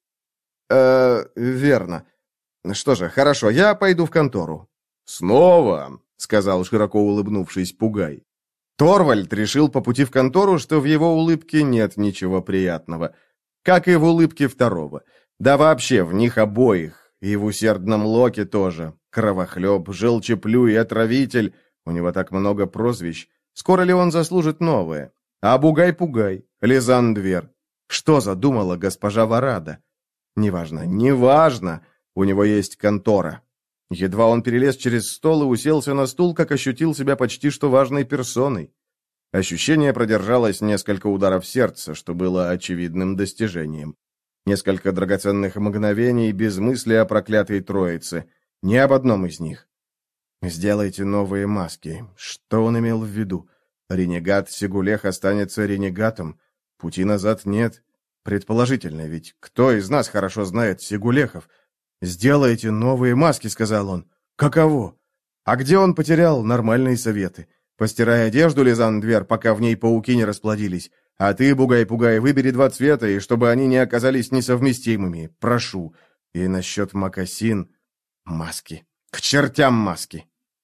«Э, верно. Что же, хорошо, я пойду в контору». «Снова?» — сказал, широко улыбнувшись, Пугай. Торвальд решил по пути в контору, что в его улыбке нет ничего приятного. Как и в улыбке второго. Да вообще, в них обоих. И в усердном Локе тоже. Кровохлеб, желчеплю и отравитель. У него так много прозвищ. Скоро ли он заслужит новое? А Бугай-Пугай, Лизан Двер. Что задумала госпожа Варада? Неважно, неважно. У него есть контора. Едва он перелез через стол и уселся на стул, как ощутил себя почти что важной персоной. Ощущение продержалось несколько ударов сердца, что было очевидным достижением. Несколько драгоценных мгновений без мысли о проклятой троице. Ни об одном из них. «Сделайте новые маски». Что он имел в виду? Ренегат Сигулех останется ренегатом. Пути назад нет. Предположительно, ведь кто из нас хорошо знает Сигулехов? «Сделайте новые маски», — сказал он. «Каково? А где он потерял нормальные советы? Постирай одежду, Лизан Двер, пока в ней пауки не расплодились. А ты, Бугай-Пугай, выбери два цвета, и чтобы они не оказались несовместимыми. Прошу. И насчет мокасин... Маски. К чертям маски!»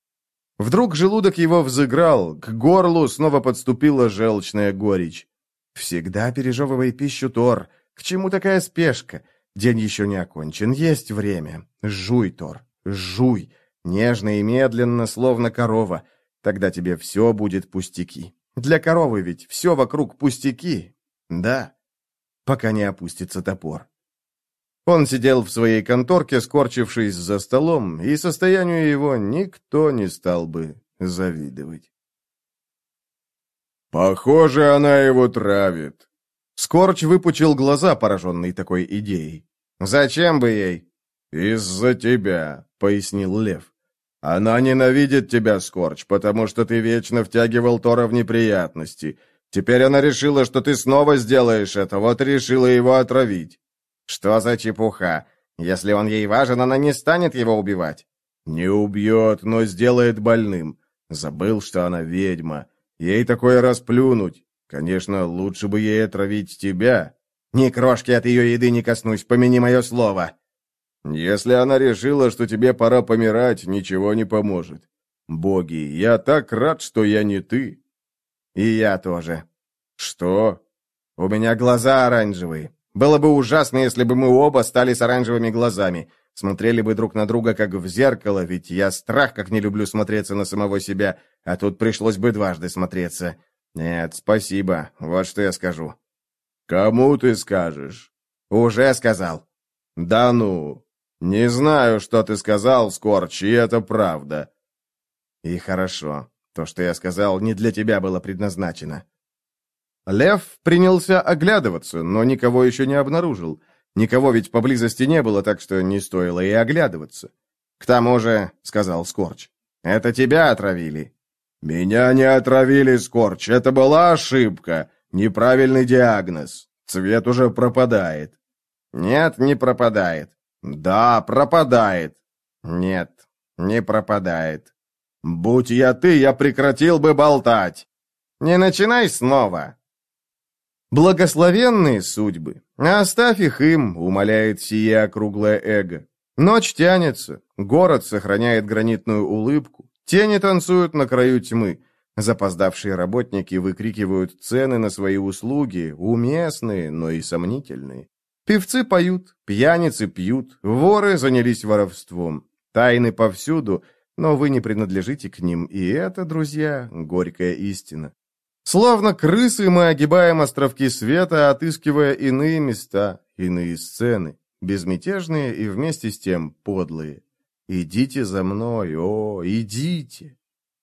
Вдруг желудок его взыграл, к горлу снова подступила желчная горечь. «Всегда пережевывай пищу, Тор. К чему такая спешка? День еще не окончен, есть время. Жуй, Тор, жуй, нежно и медленно, словно корова. Тогда тебе все будет пустяки. Для коровы ведь все вокруг пустяки. Да, пока не опустится топор». Он сидел в своей конторке, скорчившись за столом, и состоянию его никто не стал бы завидовать. «Похоже, она его травит». Скорч выпучил глаза, пораженный такой идеей. «Зачем бы ей?» «Из-за тебя», — пояснил Лев. «Она ненавидит тебя, Скорч, потому что ты вечно втягивал Тора в неприятности. Теперь она решила, что ты снова сделаешь это, вот и решила его отравить». «Что за чепуха? Если он ей важен, она не станет его убивать». «Не убьет, но сделает больным. Забыл, что она ведьма. Ей такое расплюнуть. Конечно, лучше бы ей отравить тебя». «Ни крошки от ее еды не коснусь, помяни мое слово». «Если она решила, что тебе пора помирать, ничего не поможет. Боги, я так рад, что я не ты». «И я тоже». «Что?» «У меня глаза оранжевые. Было бы ужасно, если бы мы оба стали с оранжевыми глазами. Смотрели бы друг на друга, как в зеркало, ведь я страх как не люблю смотреться на самого себя, а тут пришлось бы дважды смотреться. Нет, спасибо, вот что я скажу». «Кому ты скажешь?» «Уже сказал». «Да ну, не знаю, что ты сказал, Скорч, и это правда». «И хорошо. То, что я сказал, не для тебя было предназначено». Лев принялся оглядываться, но никого еще не обнаружил. Никого ведь поблизости не было, так что не стоило и оглядываться. «К тому же», — сказал Скорч, — «это тебя отравили». «Меня не отравили, Скорч, это была ошибка, неправильный диагноз. Цвет уже пропадает». «Нет, не пропадает». «Да, пропадает». «Нет, не пропадает». «Будь я ты, я прекратил бы болтать». «Не начинай снова». Благословенные судьбы. Оставь их им, умоляет сие округлое эго. Ночь тянется, город сохраняет гранитную улыбку, тени танцуют на краю тьмы. Запоздавшие работники выкрикивают цены на свои услуги, уместные, но и сомнительные. Певцы поют, пьяницы пьют, воры занялись воровством. Тайны повсюду, но вы не принадлежите к ним, и это, друзья, горькая истина. Словно крысы мы огибаем островки света, отыскивая иные места, иные сцены, безмятежные и вместе с тем подлые. Идите за мной, о, идите.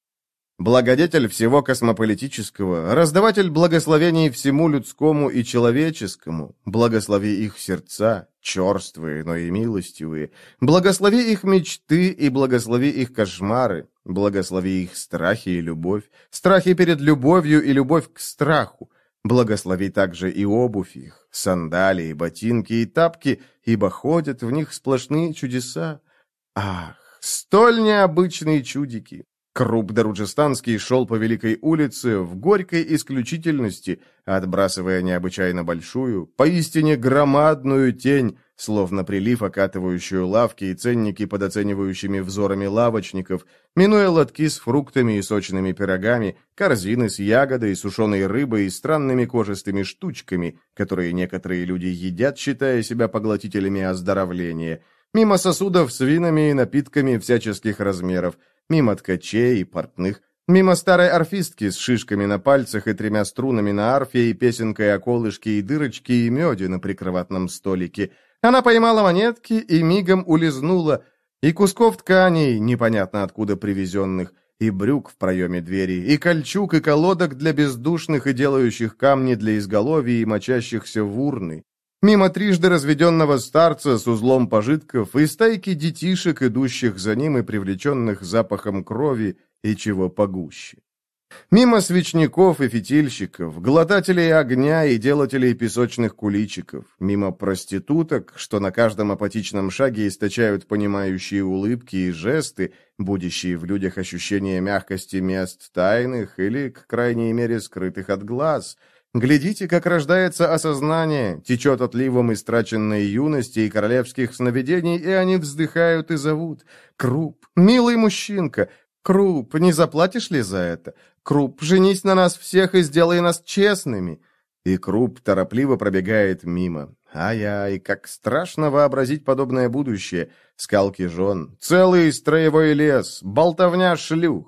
Благодетель всего космополитического, раздаватель благословений всему людскому и человеческому, благослови их сердца, черствые, но и милостивые, благослови их мечты и благослови их кошмары, благослови их страхи и любовь, страхи перед любовью и любовь к страху, благослови также и обувь их, сандалии, ботинки и тапки, ибо ходят в них сплошные чудеса. Ах, столь необычные чудики! Круп Даруджистанский шел по Великой улице в горькой исключительности, отбрасывая необычайно большую, поистине громадную тень, словно прилив, окатывающую лавки и ценники под оценивающими взорами лавочников, минуя лотки с фруктами и сочными пирогами, корзины с ягодой, сушеной рыбой и странными кожистыми штучками, которые некоторые люди едят, считая себя поглотителями оздоровления, мимо сосудов с винами и напитками всяческих размеров, мимо ткачей и портных, мимо старой арфистки с шишками на пальцах и тремя струнами на арфе и песенкой о колышке и дырочке и меде на прикроватном столике. Она поймала монетки и мигом улизнула, и кусков тканей, непонятно откуда привезенных, и брюк в проеме двери, и кольчуг, и колодок для бездушных и делающих камни для изголовий и мочащихся в урны. Мимо трижды разведенного старца с узлом пожитков и стайки детишек, идущих за ним и привлеченных запахом крови и чего погуще. Мимо свечников и фитильщиков, глотателей огня и делателей песочных куличиков, мимо проституток, что на каждом апатичном шаге источают понимающие улыбки и жесты, будущие в людях ощущение мягкости мест тайных или, к крайней мере, скрытых от глаз. Глядите, как рождается осознание, течет отливом истраченной юности и королевских сновидений, и они вздыхают и зовут: «Круп, милый мужчинка! Круп, не заплатишь ли за это? Круп, женись на нас всех и сделай нас честными!» И Круп торопливо пробегает мимо. Ай-ай, как страшно вообразить подобное будущее. Скалки жен, целый строевой лес, болтовня шлюх.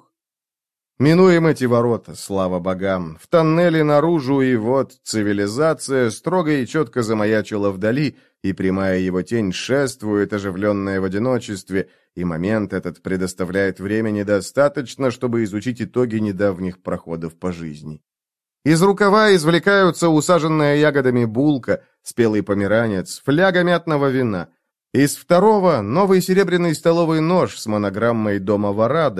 Минуем эти ворота, слава богам, в тоннеле наружу, и вот цивилизация строго и четко замаячила вдали, и прямая его тень шествует, оживленная в одиночестве, и момент этот предоставляет времени достаточно, чтобы изучить итоги недавних проходов по жизни. Из рукава извлекаются усаженная ягодами булка, спелый померанец, фляга мятного вина. Из второго — новый серебряный столовый нож с монограммой дома Варада,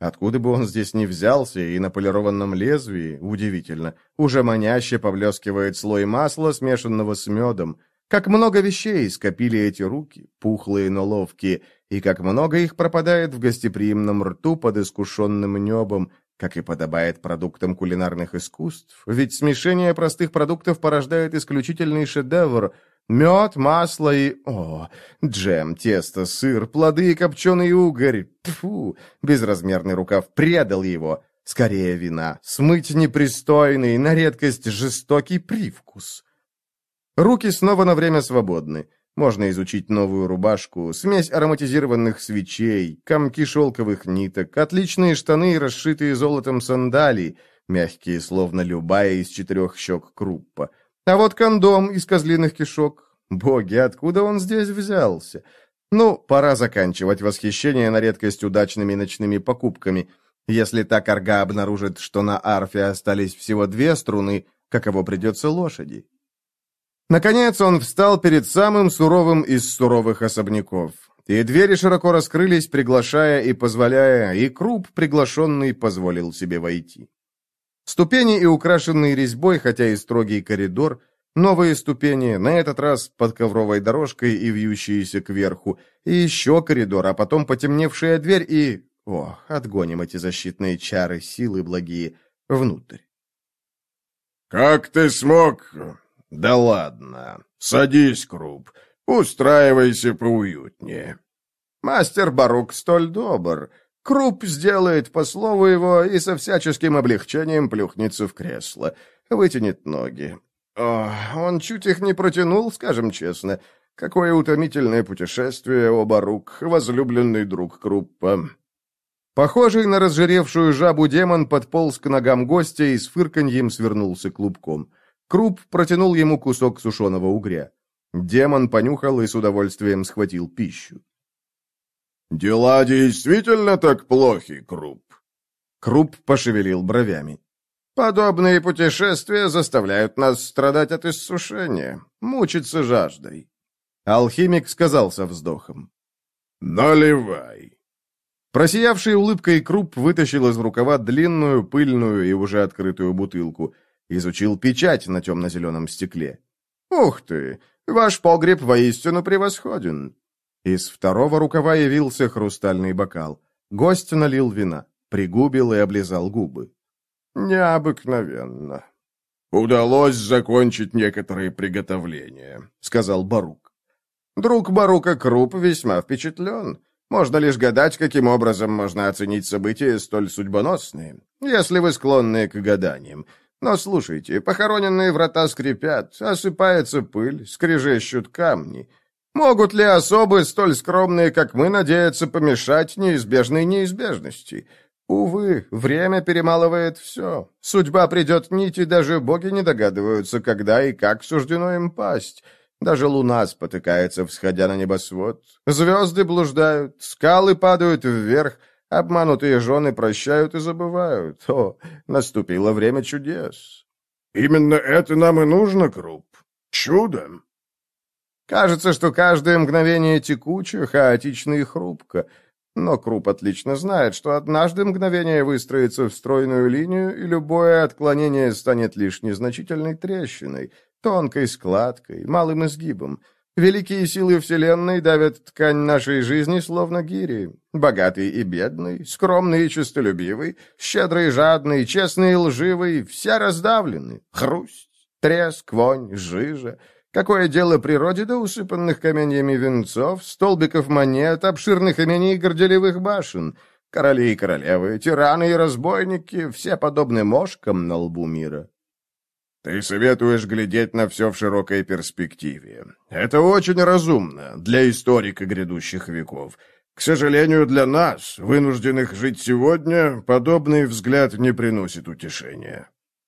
Откуда бы он здесь ни взялся, и на полированном лезвии, удивительно, уже маняще поблескивает слой масла, смешанного с медом. Как много вещей скопили эти руки, пухлые, но ловкие, и как много их пропадает в гостеприимном рту под искушенным небом, как и подобает продуктам кулинарных искусств, ведь смешение простых продуктов порождает исключительный шедевр — мед, масло и... О, джем, тесто, сыр, плоды и копченый угорь. Тьфу, безразмерный рукав предал его. Скорее вина, смыть непристойный, на редкость жестокий привкус. Руки снова на время свободны. Можно изучить новую рубашку, смесь ароматизированных свечей, комки шелковых ниток, отличные штаны и расшитые золотом сандалии, мягкие, словно любая из четырех щек круппа. А вот кондом из козлиных кишок. Боги, откуда он здесь взялся? Ну, пора заканчивать восхищение на редкость удачными ночными покупками. Если та карга обнаружит, что на арфе остались всего две струны, каково придется лошади? Наконец он встал перед самым суровым из суровых особняков, и двери широко раскрылись, приглашая и позволяя, и Круп, приглашенный, позволил себе войти. Ступени и украшенный резьбой, хотя и строгий коридор, новые ступени, на этот раз под ковровой дорожкой и вьющиеся кверху, и еще коридор, а потом потемневшая дверь и... О, отгоним эти защитные чары, силы благие, внутрь. «Как ты смог? Да ладно. Садись, Круп. Устраивайся поуютнее». Мастер Барук столь добр. Круп сделает по слову его и со всяческим облегчением плюхнется в кресло, вытянет ноги. О, он чуть их не протянул, скажем честно. Какое утомительное путешествие, о Барук, возлюбленный друг Круппа. Похожий на разжиревшую жабу демон подполз к ногам гостя и с фырканьем свернулся клубком. Круп протянул ему кусок сушеного угря. Демон понюхал и с удовольствием схватил пищу. «Дела действительно так плохи, Круп?» Круп пошевелил бровями. «Подобные путешествия заставляют нас страдать от иссушения, мучиться жаждой». Алхимик сказал со вздохом. «Наливай». Просиявший улыбкой Круп вытащил из рукава длинную, пыльную и уже открытую бутылку. Изучил печать на темно-зеленом стекле. «Ух ты! Ваш погреб воистину превосходен!» Из второго рукава явился хрустальный бокал. Гость налил вина, пригубил и облизал губы. «Необыкновенно!» «Удалось закончить некоторые приготовления», — сказал Барук. «Друг Барука Круп весьма впечатлен. Можно лишь гадать, каким образом можно оценить события столь судьбоносные, если вы склонны к гаданиям. Но слушайте, похороненные врата скрипят, осыпается пыль, скрежещут камни. Могут ли особы, столь скромные, как мы, надеяться помешать неизбежной неизбежности? Увы, время перемалывает все. Судьба придет нить, и даже боги не догадываются, когда и как суждено им пасть. Даже луна спотыкается, всходя на небосвод. Звезды блуждают, скалы падают вверх, обманутые жены прощают и забывают. О, наступило время чудес. Именно это нам и нужно, Круп. Чудо. Кажется, что каждое мгновение текуче, хаотично и хрупко. Но Круп отлично знает, что однажды мгновение выстроится в стройную линию, и любое отклонение станет лишь незначительной трещиной, тонкой складкой, малым изгибом. Великие силы Вселенной давят ткань нашей жизни, словно гири. Богатый и бедный, скромный и честолюбивый, щедрый и жадный, честный и лживый, вся раздавлены. Хрусть, треск, вонь, жижа. Какое дело природе до усыпанных каменьями венцов, столбиков монет, обширных имений и горделивых башен? Короли и королевы, тираны и разбойники, все подобны мошкам на лбу мира. Ты советуешь глядеть на все в широкой перспективе. Это очень разумно для историка грядущих веков. К сожалению, для нас, вынужденных жить сегодня, подобный взгляд не приносит утешения.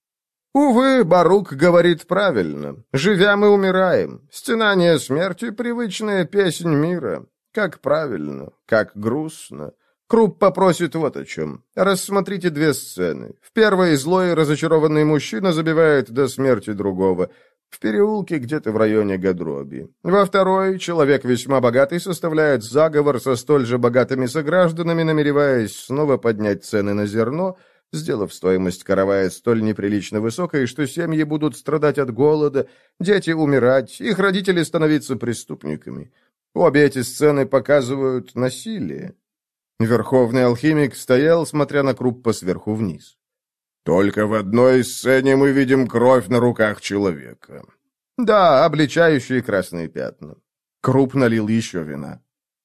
Увы, Барук говорит правильно. Живя мы умираем. Стенание смерти — привычная песнь мира. Как правильно, как грустно. Круп попросит вот о чем. Рассмотрите две сцены. В первой злой и разочарованный мужчина забивает до смерти другого. В переулке где-то в районе Гадроби. Во второй человек весьма богатый составляет заговор со столь же богатыми согражданами, намереваясь снова поднять цены на зерно, сделав стоимость каравая столь неприлично высокой, что семьи будут страдать от голода, дети умирать, их родители становиться преступниками. Обе эти сцены показывают насилие. Верховный алхимик стоял, смотря на Круппа сверху вниз. «Только в одной сцене мы видим кровь на руках человека». «Да, обличающие красные пятна». Крупп налил еще вина.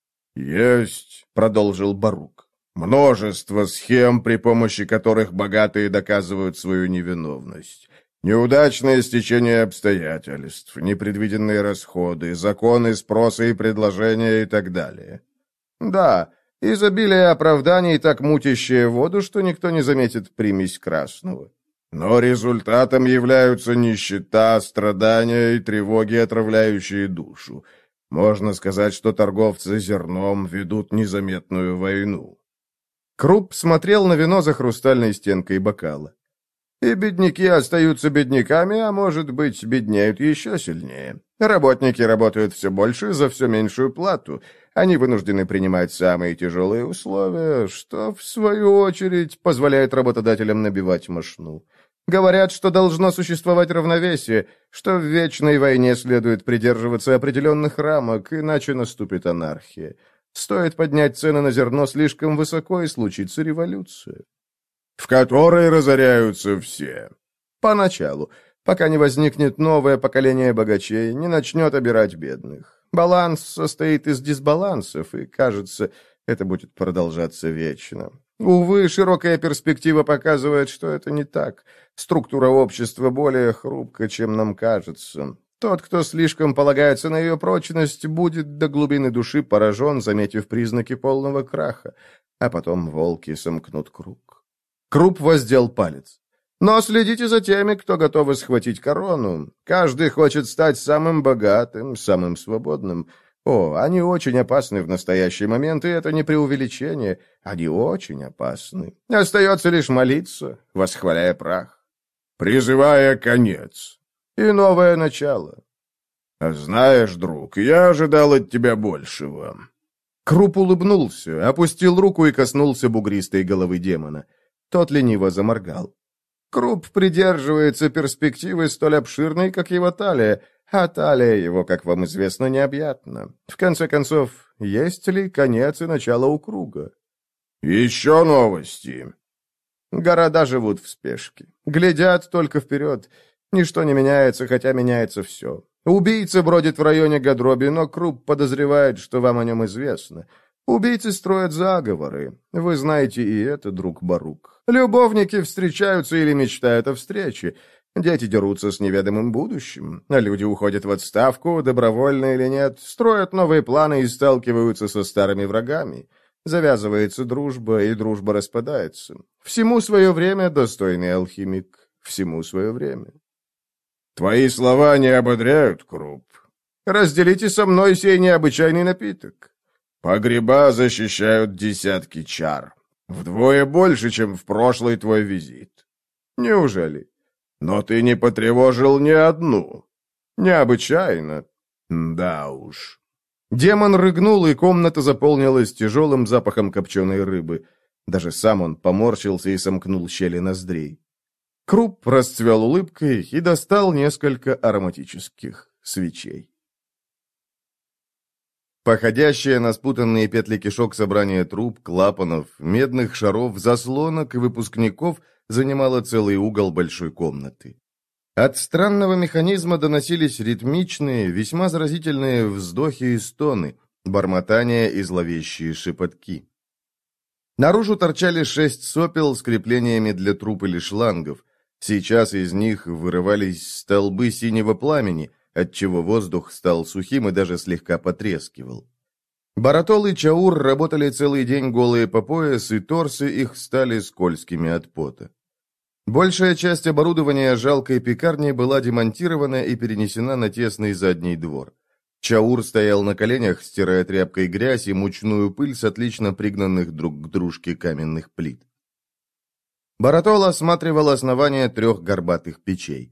«Есть», — продолжил Барук, — «множество схем, при помощи которых богатые доказывают свою невиновность. Неудачное стечение обстоятельств, непредвиденные расходы, законы спроса и предложения и так далее». «Да». Изобилие оправданий, так мутящее воду, что никто не заметит примесь красного. Но результатом являются нищета, страдания и тревоги, отравляющие душу. Можно сказать, что торговцы зерном ведут незаметную войну. Крупп смотрел на вино за хрустальной стенкой бокала. И бедняки остаются бедняками, а может быть, беднеют еще сильнее. Работники работают все больше за все меньшую плату. Они вынуждены принимать самые тяжелые условия, что, в свою очередь, позволяет работодателям набивать мошну. Говорят, что должно существовать равновесие, что в вечной войне следует придерживаться определенных рамок, иначе наступит анархия. Стоит поднять цены на зерно слишком высоко, и случится революция. В которой разоряются все. Поначалу, пока не возникнет новое поколение богачей, не начнет обирать бедных. Баланс состоит из дисбалансов, и, кажется, это будет продолжаться вечно. Увы, широкая перспектива показывает, что это не так. Структура общества более хрупка, чем нам кажется. Тот, кто слишком полагается на ее прочность, будет до глубины души поражен, заметив признаки полного краха, а потом волки сомкнут круг. Крупп воздел палец. Но следите за теми, кто готов схватить корону. Каждый хочет стать самым богатым, самым свободным. О, они очень опасны в настоящий момент, и это не преувеличение. Они очень опасны. Остается лишь молиться, восхваляя прах. Призывая конец. И новое начало. Знаешь, друг, я ожидал от тебя большего. Крупп улыбнулся, опустил руку и коснулся бугристой головы демона. Тот лениво заморгал. Крупп придерживается перспективы столь обширной, как его талия, а талия его, как вам известно, необъятна. В конце концов, есть ли конец и начало у круга? Еще новости. Города живут в спешке. Глядят только вперед. Ничто не меняется, хотя меняется все. Убийца бродит в районе Гадроби, но Крупп подозревает, что вам о нем известно. Убийцы строят заговоры. Вы знаете и это, друг Барук. Любовники встречаются или мечтают о встрече. Дети дерутся с неведомым будущим. А люди уходят в отставку, добровольно или нет, строят новые планы и сталкиваются со старыми врагами. Завязывается дружба, и дружба распадается. Всему свое время, достойный алхимик. Всему свое время. Твои слова не ободряют, Крупп. Разделите со мной сей необычайный напиток. Погреба защищают десятки чар. Вдвое больше, чем в прошлый твой визит. Неужели? Но ты не потревожил ни одну. Необычайно. Да уж. Демон рыгнул, и комната заполнилась тяжелым запахом копченой рыбы. Даже сам он поморщился и сомкнул щели ноздрей. Крупп расцвел улыбкой и достал несколько ароматических свечей. Походящее на спутанные петли кишок собрание труб, клапанов, медных шаров, заслонок и выпускников занимало целый угол большой комнаты. От странного механизма доносились ритмичные, весьма заразительные вздохи и стоны, бормотания и зловещие шепотки. Наружу торчали шесть сопел с креплениями для труб или шлангов. Сейчас из них вырывались столбы синего пламени, отчего воздух стал сухим и даже слегка потрескивал. Баратол и Чаур работали целый день голые по пояс, и торсы их стали скользкими от пота. Большая часть оборудования жалкой пекарни была демонтирована и перенесена на тесный задний двор. Чаур стоял на коленях, стирая тряпкой грязь и мучную пыль с отлично пригнанных друг к дружке каменных плит. Баратол осматривал основание трех горбатых печей.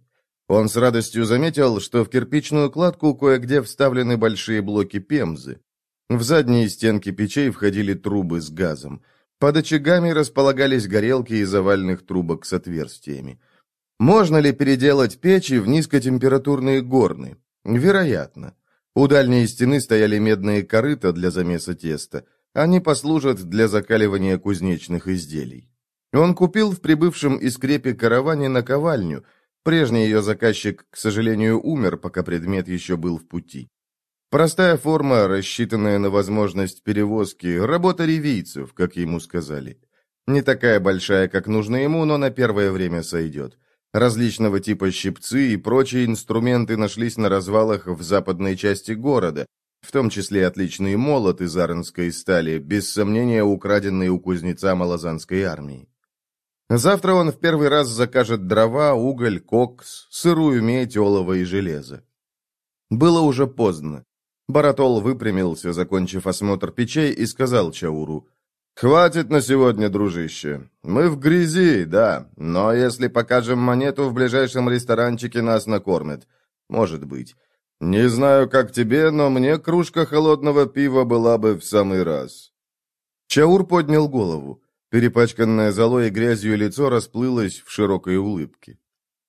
Он с радостью заметил, что в кирпичную кладку кое-где вставлены большие блоки пемзы. В задние стенки печей входили трубы с газом. Под очагами располагались горелки из овальных трубок с отверстиями. Можно ли переделать печи в низкотемпературные горны? Вероятно. У дальней стены стояли медные корыта для замеса теста. Они послужат для закаливания кузнечных изделий. Он купил в прибывшем из Крепи караване наковальню. Прежний ее заказчик, к сожалению, умер, пока предмет еще был в пути. Простая форма, рассчитанная на возможность перевозки, работа ревийцев, как ему сказали. Не такая большая, как нужно ему, но на первое время сойдет. Различного типа щипцы и прочие инструменты нашлись на развалах в западной части города, в том числе отличный молот из арнской стали, без сомнения украденный у кузнеца малозанской армии. Завтра он в первый раз закажет дрова, уголь, кокс, сырую медь, олово и железо. Было уже поздно. Баратол выпрямился, закончив осмотр печей, и сказал Чауру: «Хватит на сегодня, дружище. Мы в грязи, да, но если покажем монету в ближайшем ресторанчике, нас накормят. Может быть. Не знаю, как тебе, но мне кружка холодного пива была бы в самый раз». Чаур поднял голову. Перепачканное золой и грязью лицо расплылось в широкой улыбке.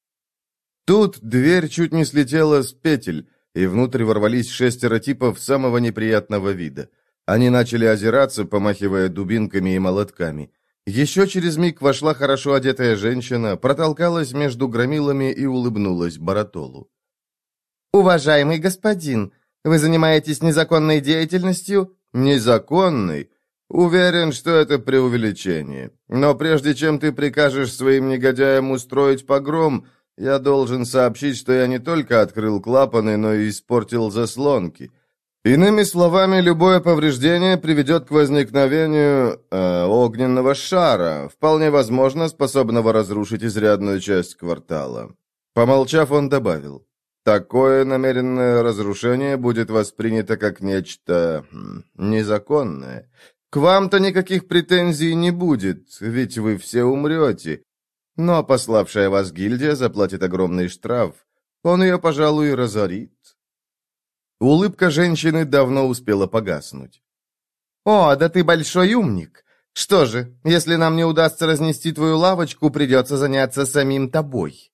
Тут дверь чуть не слетела с петель, и внутрь ворвались шестеро типов самого неприятного вида. Они начали озираться, помахивая дубинками и молотками. Еще через миг вошла хорошо одетая женщина, протолкалась между громилами и улыбнулась Баратолу. «Уважаемый господин, вы занимаетесь незаконной деятельностью?» «Незаконной? Уверен, что это преувеличение. Но прежде чем ты прикажешь своим негодяям устроить погром, я должен сообщить, что я не только открыл клапаны, но и испортил заслонки. Иными словами, любое повреждение приведет к возникновению э, огненного шара, вполне возможно, способного разрушить изрядную часть квартала». Помолчав, он добавил: «Такое намеренное разрушение будет воспринято как нечто хм, незаконное. К вам-то никаких претензий не будет, ведь вы все умрете. Но пославшая вас гильдия заплатит огромный штраф. Он ее, пожалуй, разорит». Улыбка женщины давно успела погаснуть. «О, да ты большой умник. Что же, если нам не удастся разнести твою лавочку, придется заняться самим тобой».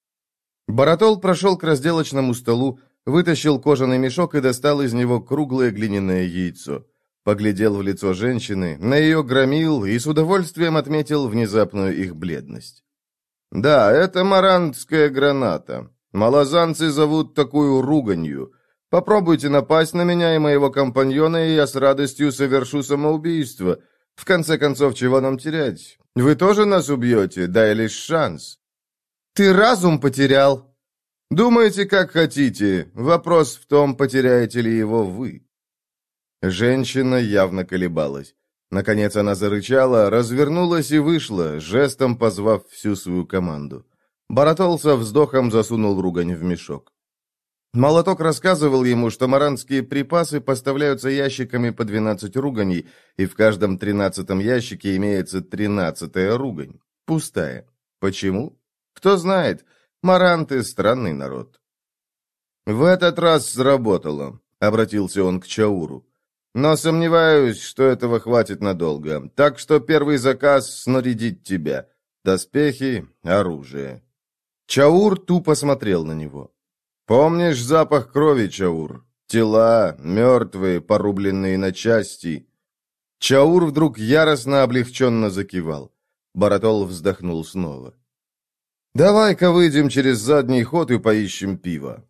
Баратол прошел к разделочному столу, вытащил кожаный мешок и достал из него круглое глиняное яйцо. Поглядел в лицо женщины, на ее громил и с удовольствием отметил внезапную их бледность. «Да, это марантская граната. Малозанцы зовут такую руганью. Попробуйте напасть на меня и моего компаньона, и я с радостью совершу самоубийство. В конце концов, чего нам терять? Вы тоже нас убьете, дай лишь шанс». «Ты разум потерял?» «Думайте, как хотите. Вопрос в том, потеряете ли его вы». Женщина явно колебалась. Наконец она зарычала, развернулась и вышла, жестом позвав всю свою команду. Баратол со вздохом засунул ругань в мешок. Молоток рассказывал ему, что маранские припасы поставляются ящиками по двенадцать руганей, и в каждом тринадцатом ящике имеется тринадцатая ругань. Пустая. Почему? Кто знает. Маранты — странный народ. «В этот раз сработало», — обратился он к Чауру. «Но сомневаюсь, что этого хватит надолго. Так что первый заказ — снарядить тебя. Доспехи, оружие». Чаур тупо смотрел на него. «Помнишь запах крови, Чаур? Тела, мертвые, порубленные на части». Чаур вдруг яростно облегченно закивал. Баратол вздохнул снова. «Давай-ка выйдем через задний ход и поищем пиво».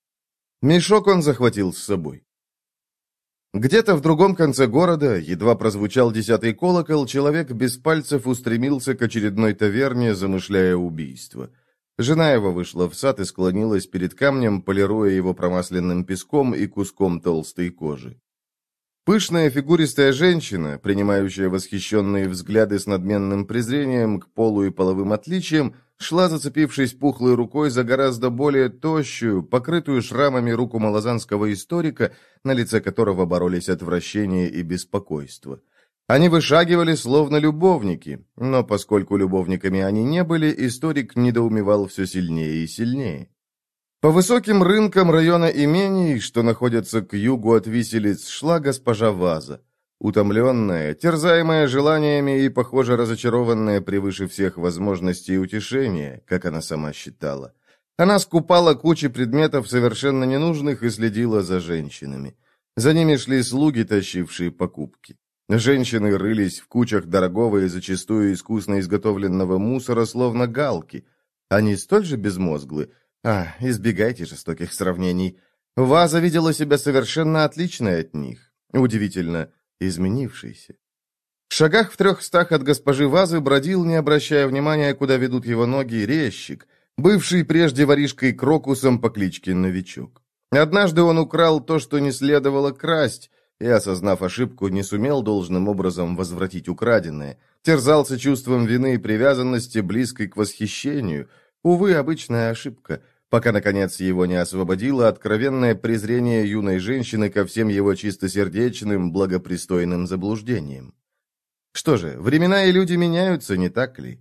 Мешок он захватил с собой. Где-то в другом конце города, едва прозвучал десятый колокол, человек без пальцев устремился к очередной таверне, замышляя убийство. Жена его вышла в сад и склонилась перед камнем, полируя его промасленным песком и куском толстой кожи. Пышная фигуристая женщина, принимающая восхищенные взгляды с надменным презрением к полу и половым отличиям, шла, зацепившись пухлой рукой за гораздо более тощую, покрытую шрамами руку малозанского историка, на лице которого боролись отвращение и беспокойство. Они вышагивали, словно любовники, но поскольку любовниками они не были, историк недоумевал все сильнее и сильнее. По высоким рынкам района имений, что находятся к югу от виселиц, шла госпожа Ваза. Утомленная, терзаемая желаниями и, похоже, разочарованная превыше всех возможностей утешения, как она сама считала. Она скупала кучи предметов совершенно ненужных и следила за женщинами. За ними шли слуги, тащившие покупки. Женщины рылись в кучах дорогого и зачастую искусно изготовленного мусора, словно галки. Они столь же безмозглы. А, избегайте жестоких сравнений. Ваза видела себя совершенно отличной от них. Удивительно изменившейся. В шагах в трехстах от госпожи Вазы бродил, не обращая внимания, куда ведут его ноги, резчик, бывший прежде воришкой Крокусом по кличке Новичок. Однажды он украл то, что не следовало красть, и, осознав ошибку, не сумел должным образом возвратить украденное, терзался чувством вины и привязанности, близкой к восхищению. Увы, обычная ошибка, пока, наконец, его не освободило откровенное презрение юной женщины ко всем его чистосердечным, благопристойным заблуждениям. Что же, времена и люди меняются, не так ли?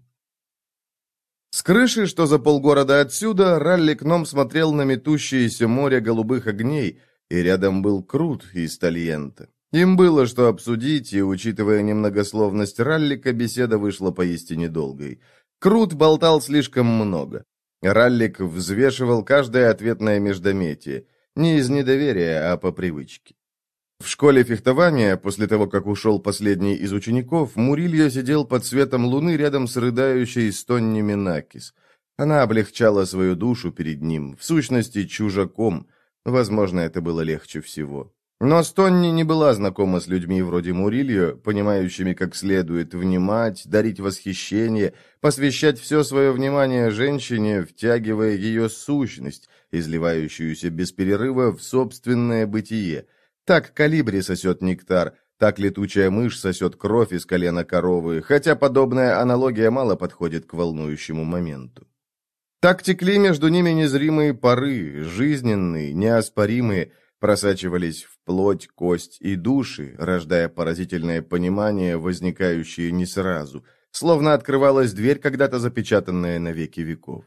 С крыши, что за полгорода отсюда, Ралли Кном смотрел на метущееся море голубых огней, и рядом был Крут из Тальента. Им было что обсудить, и, учитывая немногословность Раллика, беседа вышла поистине долгой. Крут болтал слишком много. Раллик взвешивал каждое ответное междометие, не из недоверия, а по привычке. В школе фехтования, после того, как ушел последний из учеников, Мурилья сидел под светом луны рядом с рыдающей Стонни Минакис. Она облегчала свою душу перед ним, в сущности, чужаком. Возможно, это было легче всего. Но Стонни не была знакома с людьми вроде Мурилья, понимающими как следует внимать, дарить восхищение, посвящать все свое внимание женщине, втягивая ее сущность, изливающуюся без перерыва в собственное бытие. Так калибри сосет нектар, так летучая мышь сосет кровь из колена коровы, хотя подобная аналогия мало подходит к волнующему моменту. Так текли между ними незримые поры, жизненные, неоспоримые, просачивались в плоть, кость и души, рождая поразительное понимание, возникающее не сразу, словно открывалась дверь, когда-то запечатанная на веки веков.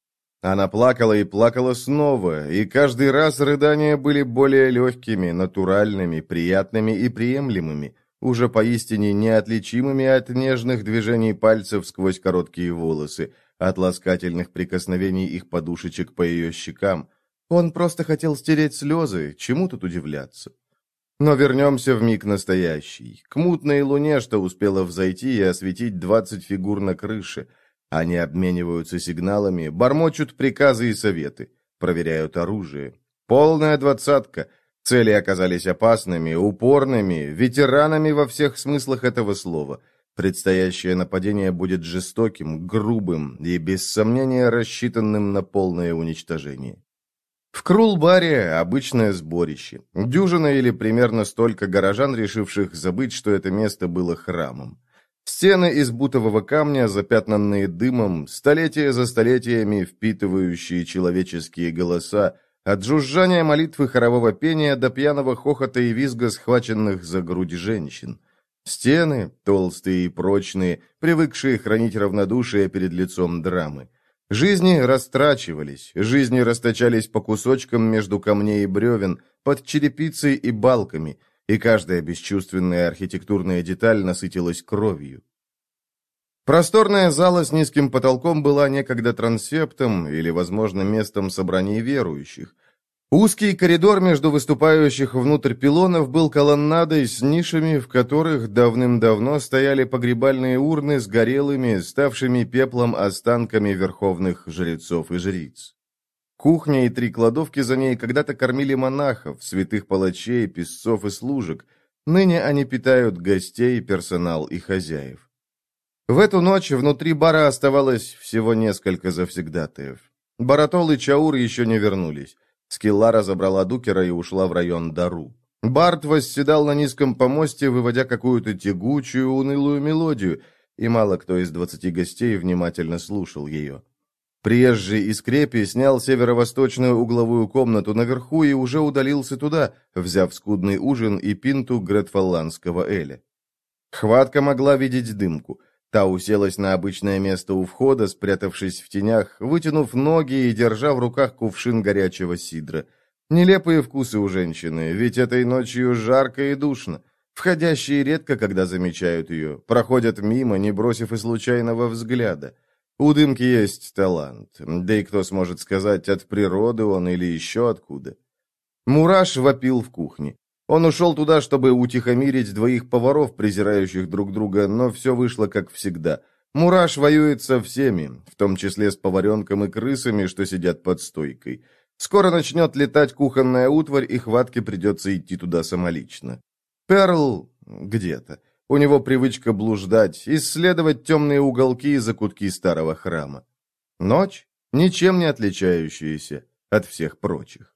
Она плакала и плакала снова, и каждый раз рыдания были более легкими, натуральными, приятными и приемлемыми, уже поистине неотличимыми от нежных движений пальцев сквозь короткие волосы, от ласкательных прикосновений их подушечек по ее щекам. Он просто хотел стереть слезы, чему тут удивляться? Но вернемся в миг настоящий, к мутной луне, что успела взойти и осветить двадцать фигур на крыше. Они обмениваются сигналами, бормочут приказы и советы, проверяют оружие. Полная двадцатка. Цели оказались опасными, упорными, ветеранами во всех смыслах этого слова. Предстоящее нападение будет жестоким, грубым и, без сомнения, рассчитанным на полное уничтожение. В Крул-баре обычное сборище. Дюжина или примерно столько горожан, решивших забыть, что это место было храмом. Стены из бутового камня, запятнанные дымом, столетия за столетиями впитывающие человеческие голоса, от жужжания молитвы хорового пения до пьяного хохота и визга схваченных за грудь женщин. Стены, толстые и прочные, привыкшие хранить равнодушие перед лицом драмы. Жизни растрачивались, жизни расточались по кусочкам между камней и бревен, под черепицей и балками, и каждая бесчувственная архитектурная деталь насытилась кровью. Просторная зала с низким потолком была некогда трансептом или, возможно, местом собраний верующих. Узкий коридор между выступающих внутрь пилонов был колоннадой с нишами, в которых давным-давно стояли погребальные урны с горелыми, ставшими пеплом останками верховных жрецов и жриц. Кухня и три кладовки за ней когда-то кормили монахов, святых палачей, писцов и служек. Ныне они питают гостей, персонал и хозяев. В эту ночь внутри бара оставалось всего несколько завсегдатаев. Баратол и Чаур еще не вернулись. Скиллара забрала Дукера и ушла в район Дару. Барт восседал на низком помосте, выводя какую-то тягучую, унылую мелодию, и мало кто из двадцати гостей внимательно слушал ее. Приезжий из Крепи снял северо-восточную угловую комнату наверху и уже удалился туда, взяв скудный ужин и пинту гретфалландского эля. Хватка могла видеть дымку. Та уселась на обычное место у входа, спрятавшись в тенях, вытянув ноги и держа в руках кувшин горячего сидра. Нелепые вкусы у женщины, ведь этой ночью жарко и душно. Входящие редко, когда замечают ее, проходят мимо, не бросив и случайного взгляда. У Дымки есть талант, да и кто сможет сказать, от природы он или еще откуда. Мураш вопил в кухне. Он ушел туда, чтобы утихомирить двоих поваров, презирающих друг друга, но все вышло как всегда. Мураш воюет со всеми, в том числе с поваренком и крысами, что сидят под стойкой. Скоро начнет летать кухонная утварь, и Хватке придется идти туда самолично. Перл где-то. У него привычка блуждать, исследовать темные уголки и закутки старого храма. Ночь, ничем не отличающаяся от всех прочих.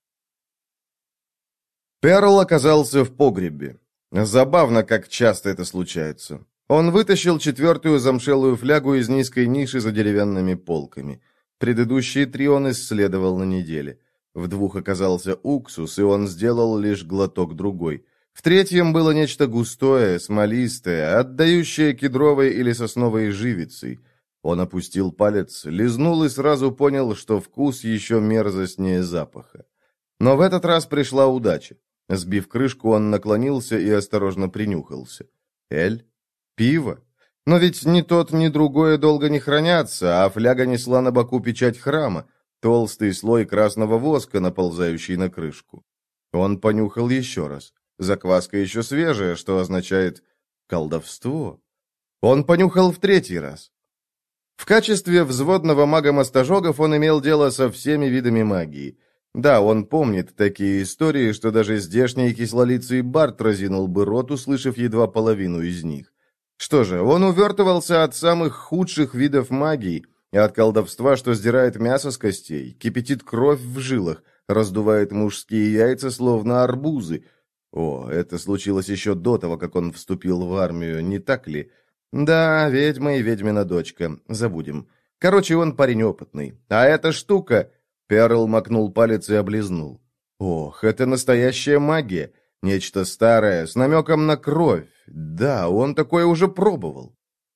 Перл оказался в погребе. Забавно, как часто это случается. Он вытащил четвертую замшелую флягу из низкой ниши за деревянными полками. Предыдущие три он исследовал на неделе. В двух оказался уксус, и он сделал лишь глоток другой. В третьем было нечто густое, смолистое, отдающее кедровой или сосновой живицей. Он опустил палец, лизнул и сразу понял, что вкус еще мерзостнее запаха. Но в этот раз пришла удача. Сбив крышку, он наклонился и осторожно принюхался. Эль? Пиво? Но ведь ни тот, ни другое долго не хранятся, а фляга несла на боку печать храма, толстый слой красного воска, наползающий на крышку. Он понюхал еще раз. Закваска еще свежая, что означает колдовство. Он понюхал в третий раз. В качестве взводного мага-мастожогов он имел дело со всеми видами магии. Да, он помнит такие истории, что даже здешний кислолицый бард разинул бы рот, услышав едва половину из них. Что же, он увертывался от самых худших видов магии, от колдовства, что сдирает мясо с костей, кипятит кровь в жилах, раздувает мужские яйца, словно арбузы. О, это случилось еще до того, как он вступил в армию, не так ли? Да, ведьма и ведьмина дочка, забудем. Короче, он парень опытный. А эта штука... Перл макнул палец и облизнул. Ох, это настоящая магия. Нечто старое, с намеком на кровь. Да, он такое уже пробовал.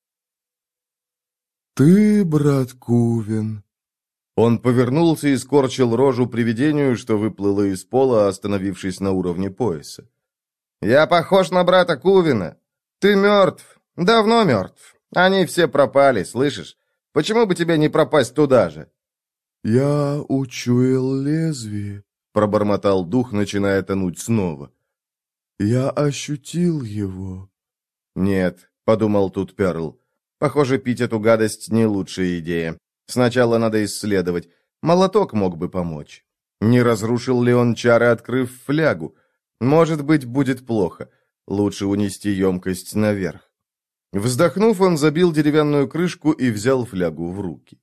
«Ты, брат Кувен?» Он повернулся и скорчил рожу привидению, что выплыло из пола, остановившись на уровне пояса. «Я похож на брата Кувена. Ты мертв. Давно мертв. Они все пропали, слышишь? Почему бы тебе не пропасть туда же?» «Я учуял лезвие», — пробормотал дух, начиная тонуть снова. «Я ощутил его». «Нет», — подумал тут Перл. «Похоже, пить эту гадость не лучшая идея. Сначала надо исследовать. Молоток мог бы помочь. Не разрушил ли он чары, открыв флягу? Может быть, будет плохо. Лучше унести емкость наверх». Вздохнув, он забил деревянную крышку и взял флягу в руки.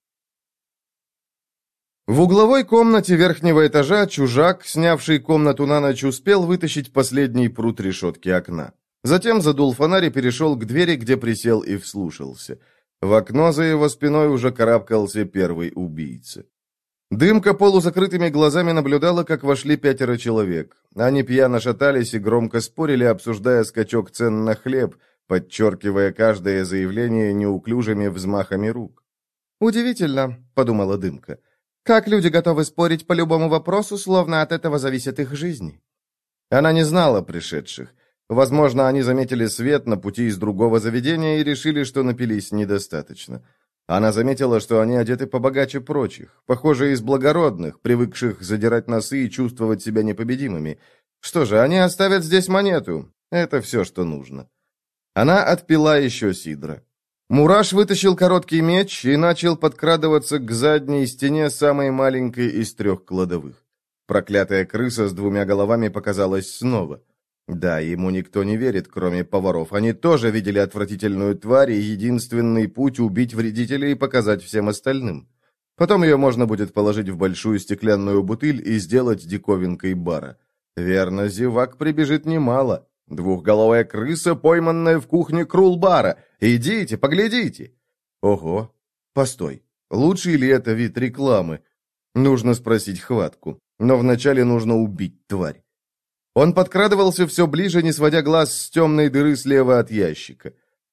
В угловой комнате верхнего этажа чужак, снявший комнату на ночь, успел вытащить последний прут решетки окна. Затем задул фонарь и перешел к двери, где присел и вслушался. В окно за его спиной уже карабкался первый убийца. Дымка полузакрытыми глазами наблюдала, как вошли пятеро человек. Они пьяно шатались и громко спорили, обсуждая скачок цен на хлеб, подчеркивая каждое заявление неуклюжими взмахами рук. «Удивительно», — подумала Дымка. Как люди готовы спорить по любому вопросу, словно от этого зависит их жизнь? Она не знала пришедших. Возможно, они заметили свет на пути из другого заведения и решили, что напились недостаточно. Она заметила, что они одеты побогаче прочих, похоже, из благородных, привыкших задирать носы и чувствовать себя непобедимыми. Что же, они оставят здесь монету. Это все, что нужно. Она отпила еще сидра. Мураш вытащил короткий меч и начал подкрадываться к задней стене самой маленькой из трех кладовых. Проклятая крыса с двумя головами показалась снова. Да, ему никто не верит, кроме поваров. Они тоже видели отвратительную тварь, и единственный путь — убить вредителей и показать всем остальным. Потом ее можно будет положить в большую стеклянную бутыль и сделать диковинкой бара. Верно, зевак прибежит немало. Двухголовая крыса, пойманная в кухне Крулбара. Идите, поглядите. Ого, постой, лучший ли это вид рекламы? Нужно спросить Хватку, но вначале нужно убить тварь. Он подкрадывался все ближе, не сводя глаз с темной дыры слева от ящика.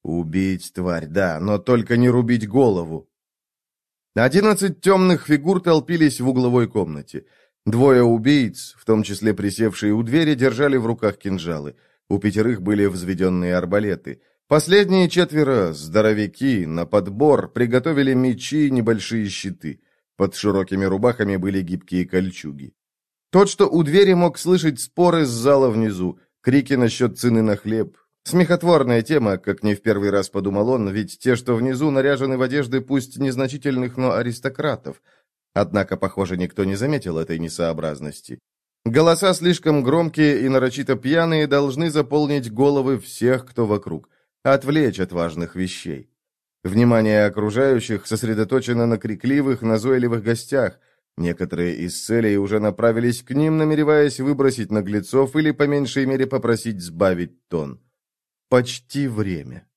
Убить тварь, да, но только не рубить голову. Одиннадцать темных фигур толпились в угловой комнате. Двое убийц, в том числе присевшие у двери, держали в руках кинжалы. У пятерых были взведенные арбалеты. Последние четверо, здоровяки, на подбор, приготовили мечи и небольшие щиты. Под широкими рубахами были гибкие кольчуги. Тот, что у двери, мог слышать споры с зала внизу, крики насчет цены на хлеб. Смехотворная тема, как не в первый раз подумал он, ведь те, что внизу, наряжены в одежды пусть незначительных, но аристократов. Однако, похоже, никто не заметил этой несообразности. Голоса слишком громкие и нарочито пьяные должны заполнить головы всех, кто вокруг, отвлечь от важных вещей. Внимание окружающих сосредоточено на крикливых, назойливых гостях. Некоторые из целей уже направились к ним, намереваясь выбросить наглецов или, по меньшей мере, попросить сбавить тон. Почти время.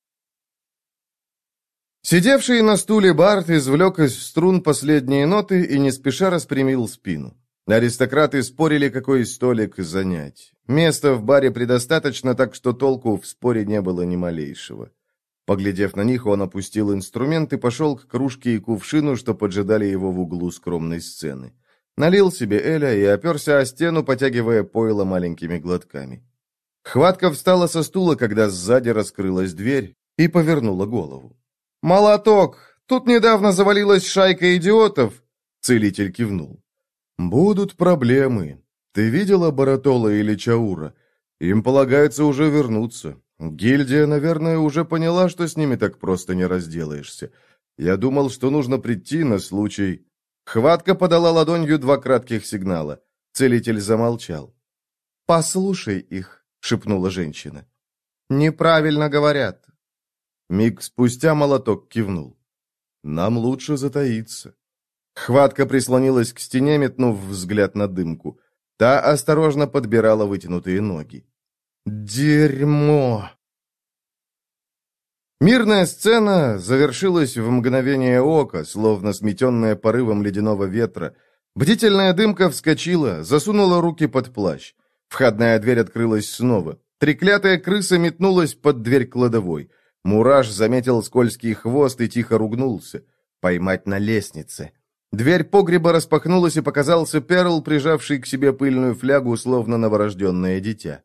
Сидевший на стуле Барт извлек из струн последние ноты и не спеша распрямил спину. Аристократы спорили, какой столик занять. Места в баре предостаточно, так что толку в споре не было ни малейшего. Поглядев на них, он опустил инструмент и пошел к кружке и кувшину, что поджидали его в углу скромной сцены. Налил себе эля и оперся о стену, потягивая пойло маленькими глотками. Хватка встала со стула, когда сзади раскрылась дверь, и повернула голову. «Молоток! Тут недавно завалилась шайка идиотов!» Целитель кивнул. «Будут проблемы. Ты видела Баратола или Чаура? Им полагается уже вернуться. Гильдия, наверное, уже поняла, что с ними так просто не разделаешься. Я думал, что нужно прийти на случай...» Хватка подала ладонью два кратких сигнала. Целитель замолчал. «Послушай их», — шепнула женщина. «Неправильно говорят». Миг спустя молоток кивнул. «Нам лучше затаиться». Хватка прислонилась к стене, метнув взгляд на дымку. Та осторожно подбирала вытянутые ноги. «Дерьмо!» Мирная сцена завершилась в мгновение ока, словно сметенная порывом ледяного ветра. Бдительная дымка вскочила, засунула руки под плащ. Входная дверь открылась снова. Треклятая крыса метнулась под дверь кладовой. Мураш заметил скользкий хвост и тихо ругнулся. Поймать на лестнице. Дверь погреба распахнулась, и показался Перл, прижавший к себе пыльную флягу, словно новорожденное дитя.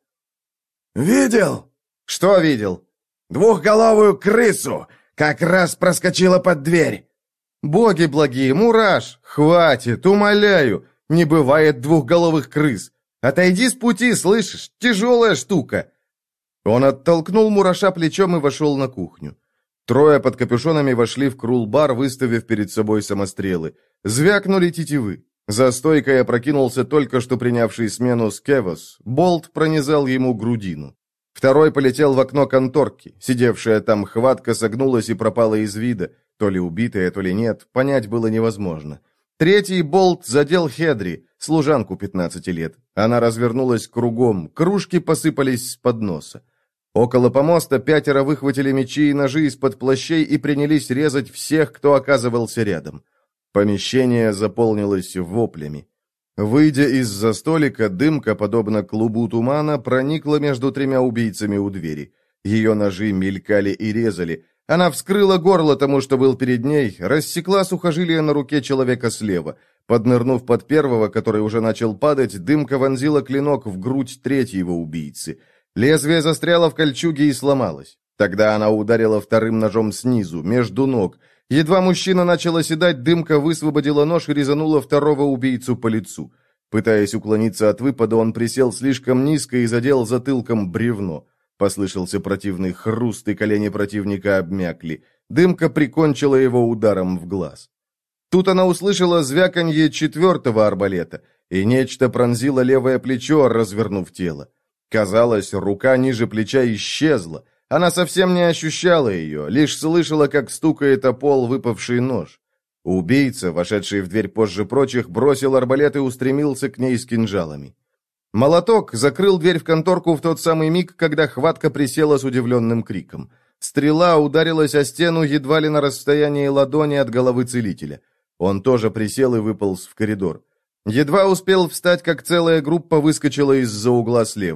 «Видел?» «Что видел?» «Двухголовую крысу! Как раз проскочила под дверь!» «Боги благие, Мураш! Хватит, умоляю! Не бывает двухголовых крыс! Отойди с пути, слышишь? Тяжелая штука!» Он оттолкнул Мураша плечом и вошел на кухню. Трое под капюшонами вошли в крул-бар, выставив перед собой самострелы. Звякнули тетивы. За стойкой опрокинулся только что принявший смену Скевос. Болт пронизал ему грудину. Второй полетел в окно конторки. Сидевшая там Хватка согнулась и пропала из вида. То ли убитая, то ли нет, понять было невозможно. Третий болт задел Хедри, служанку пятнадцати лет. Она развернулась кругом, кружки посыпались с подноса. Около помоста пятеро выхватили мечи и ножи из-под плащей и принялись резать всех, кто оказывался рядом. Помещение заполнилось воплями. Выйдя из-за столика, дымка, подобно клубу тумана, проникла между тремя убийцами у двери. Ее ножи мелькали и резали. Она вскрыла горло тому, что был перед ней, рассекла сухожилие на руке человека слева. Поднырнув под первого, который уже начал падать, дымка вонзила клинок в грудь третьего убийцы. Лезвие застряло в кольчуге и сломалось. Тогда она ударила вторым ножом снизу, между ног. Едва мужчина начал оседать, дымка высвободила нож и резанула второго убийцу по лицу. Пытаясь уклониться от выпада, он присел слишком низко и задел затылком бревно. Послышался противный хруст, и колени противника обмякли. Дымка прикончила его ударом в глаз. Тут она услышала звяканье четвертого арбалета, и нечто пронзило левое плечо, развернув тело. Казалось, рука ниже плеча исчезла. Она совсем не ощущала ее, лишь слышала, как стукает о пол выпавший нож. Убийца, вошедший в дверь позже прочих, бросил арбалет и устремился к ней с кинжалами. Молоток закрыл дверь в конторку в тот самый миг, когда Хватка присела с удивленным криком. Стрела ударилась о стену едва ли на расстоянии ладони от головы целителя. Он тоже присел и выполз в коридор. Едва успел встать, как целая группа выскочила из-за угла слева.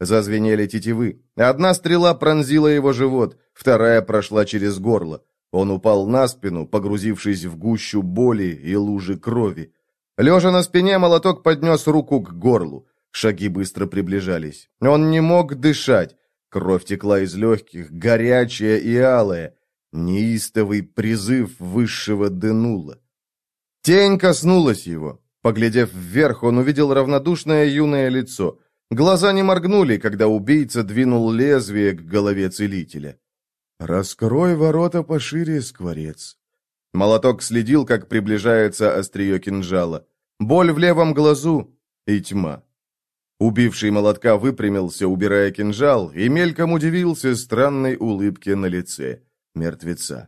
Зазвенели тетивы. Одна стрела пронзила его живот, вторая прошла через горло. Он упал на спину, погрузившись в гущу боли и лужи крови. Лежа на спине, молоток поднес руку к горлу. Шаги быстро приближались. Он не мог дышать. Кровь текла из легких, горячая и алая. Неистовый призыв высшего Денула. Тень коснулась его. Поглядев вверх, он увидел равнодушное юное лицо. Глаза не моргнули, когда убийца двинул лезвие к голове целителя. «Раскрой ворота пошире, скворец». Молоток следил, как приближается острие кинжала. Боль в левом глазу и тьма. Убивший молотка выпрямился, убирая кинжал, и мельком удивился странной улыбке на лице мертвеца.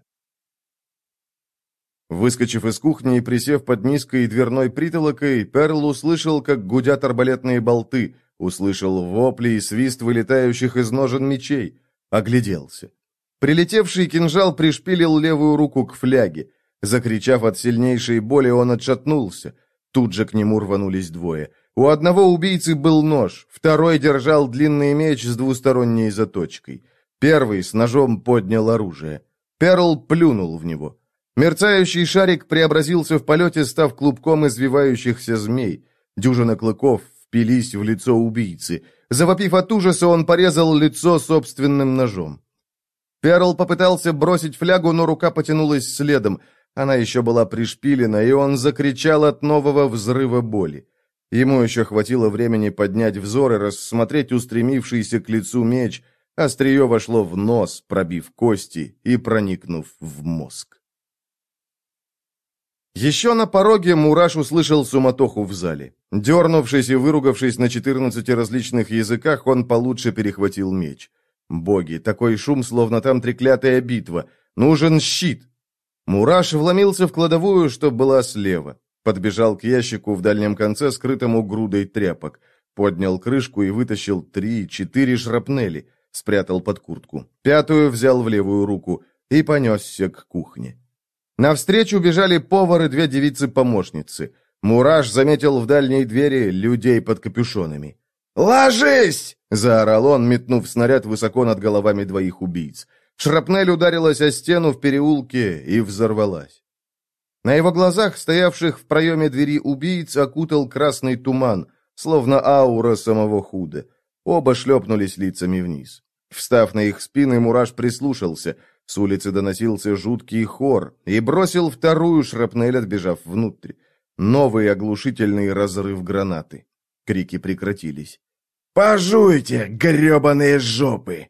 Выскочив из кухни и присев под низкой дверной притолокой, Перл услышал, как гудят арбалетные болты, услышал вопли и свист вылетающих из ножен мечей, огляделся. Прилетевший кинжал пришпилил левую руку к фляге. Закричав от сильнейшей боли, он отшатнулся. Тут же к нему рванулись двое. У одного убийцы был нож, второй держал длинный меч с двусторонней заточкой. Первый с ножом поднял оружие. Перл плюнул в него. Мерцающий шарик преобразился в полете, став клубком извивающихся змей. Дюжина клыков впились в лицо убийцы. Завопив от ужаса, он порезал лицо собственным ножом. Перл попытался бросить флягу, но рука потянулась следом. Она еще была пришпилена, и он закричал от нового взрыва боли. Ему еще хватило времени поднять взор и рассмотреть устремившийся к лицу меч. Острие вошло в нос, пробив кости и проникнув в мозг. Еще на пороге Мураш услышал суматоху в зале. Дернувшись и выругавшись на четырнадцати различных языках, он получше перехватил меч. Боги, такой шум, словно там треклятая битва. Нужен щит. Мураш вломился в кладовую, что была слева. Подбежал к ящику в дальнем конце, скрытому грудой тряпок. Поднял крышку и вытащил три-четыре шрапнели. Спрятал под куртку. Пятую взял в левую руку и понесся к кухне. Навстречу бежали повар и две девицы-помощницы. Мураш заметил в дальней двери людей под капюшонами. «Ложись!» — заорал он, метнув снаряд высоко над головами двоих убийц. Шрапнель ударилась о стену в переулке и взорвалась. На его глазах, стоявших в проеме двери убийц, окутал красный туман, словно аура самого Худа. Оба шлепнулись лицами вниз. Встав на их спины, Мураш прислушался. С улицы доносился жуткий хор и бросил вторую шрапнель, отбежав внутрь. Новый оглушительный разрыв гранаты. Крики прекратились. «Пожуйте, гребаные жопы!»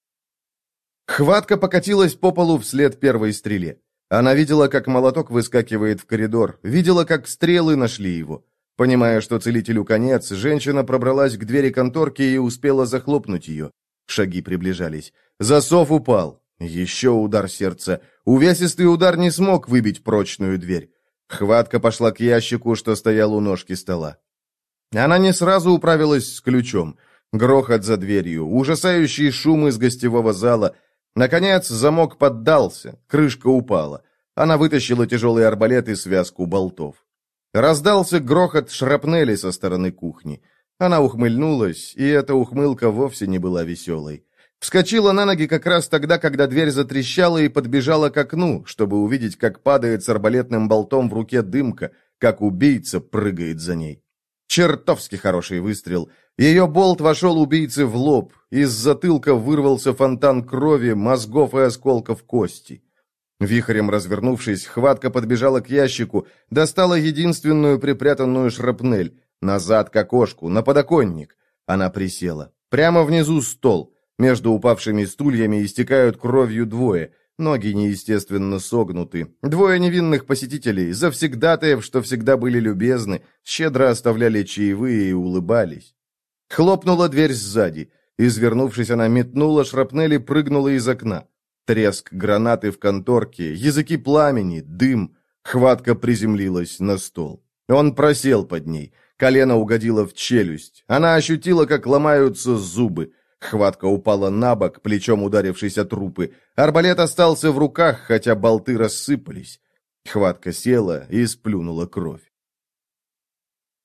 Хватка покатилась по полу вслед первой стреле. Она видела, как молоток выскакивает в коридор, видела, как стрелы нашли его. Понимая, что целителю конец, женщина пробралась к двери конторки и успела захлопнуть ее. Шаги приближались. Засов упал. Еще удар сердца. Увесистый удар не смог выбить прочную дверь. Хватка пошла к ящику, что стоял у ножки стола. Она не сразу управилась с ключом. Грохот за дверью, ужасающий шум из гостевого зала. Наконец, замок поддался, крышка упала. Она вытащила тяжелый арбалет и связку болтов. Раздался грохот шрапнели со стороны кухни. Она ухмыльнулась, и эта ухмылка вовсе не была веселой. Вскочила на ноги как раз тогда, когда дверь затрещала, и подбежала к окну, чтобы увидеть, как падает с арбалетным болтом в руке дымка, как убийца прыгает за ней. Чертовски хороший выстрел. Ее болт вошел убийце в лоб. Из затылка вырвался фонтан крови, мозгов и осколков кости. Вихрем развернувшись, Хватка подбежала к ящику, достала единственную припрятанную шрапнель. Назад к окошку, на подоконник. Она присела. Прямо внизу стол. Между упавшими стульями истекают кровью двое. Ноги неестественно согнуты. Двое невинных посетителей, завсегдатаев, что всегда были любезны, щедро оставляли чаевые и улыбались. Хлопнула дверь сзади. Извернувшись, она метнула шрапнель и прыгнула из окна. Треск гранаты в конторке, языки пламени, дым. Хватка приземлилась на стол. Он просел под ней. Колено угодило в челюсть. Она ощутила, как ломаются зубы. Хватка упала на бок, плечом ударившись о трупы. Арбалет остался в руках, хотя болты рассыпались. Хватка села и сплюнула кровь.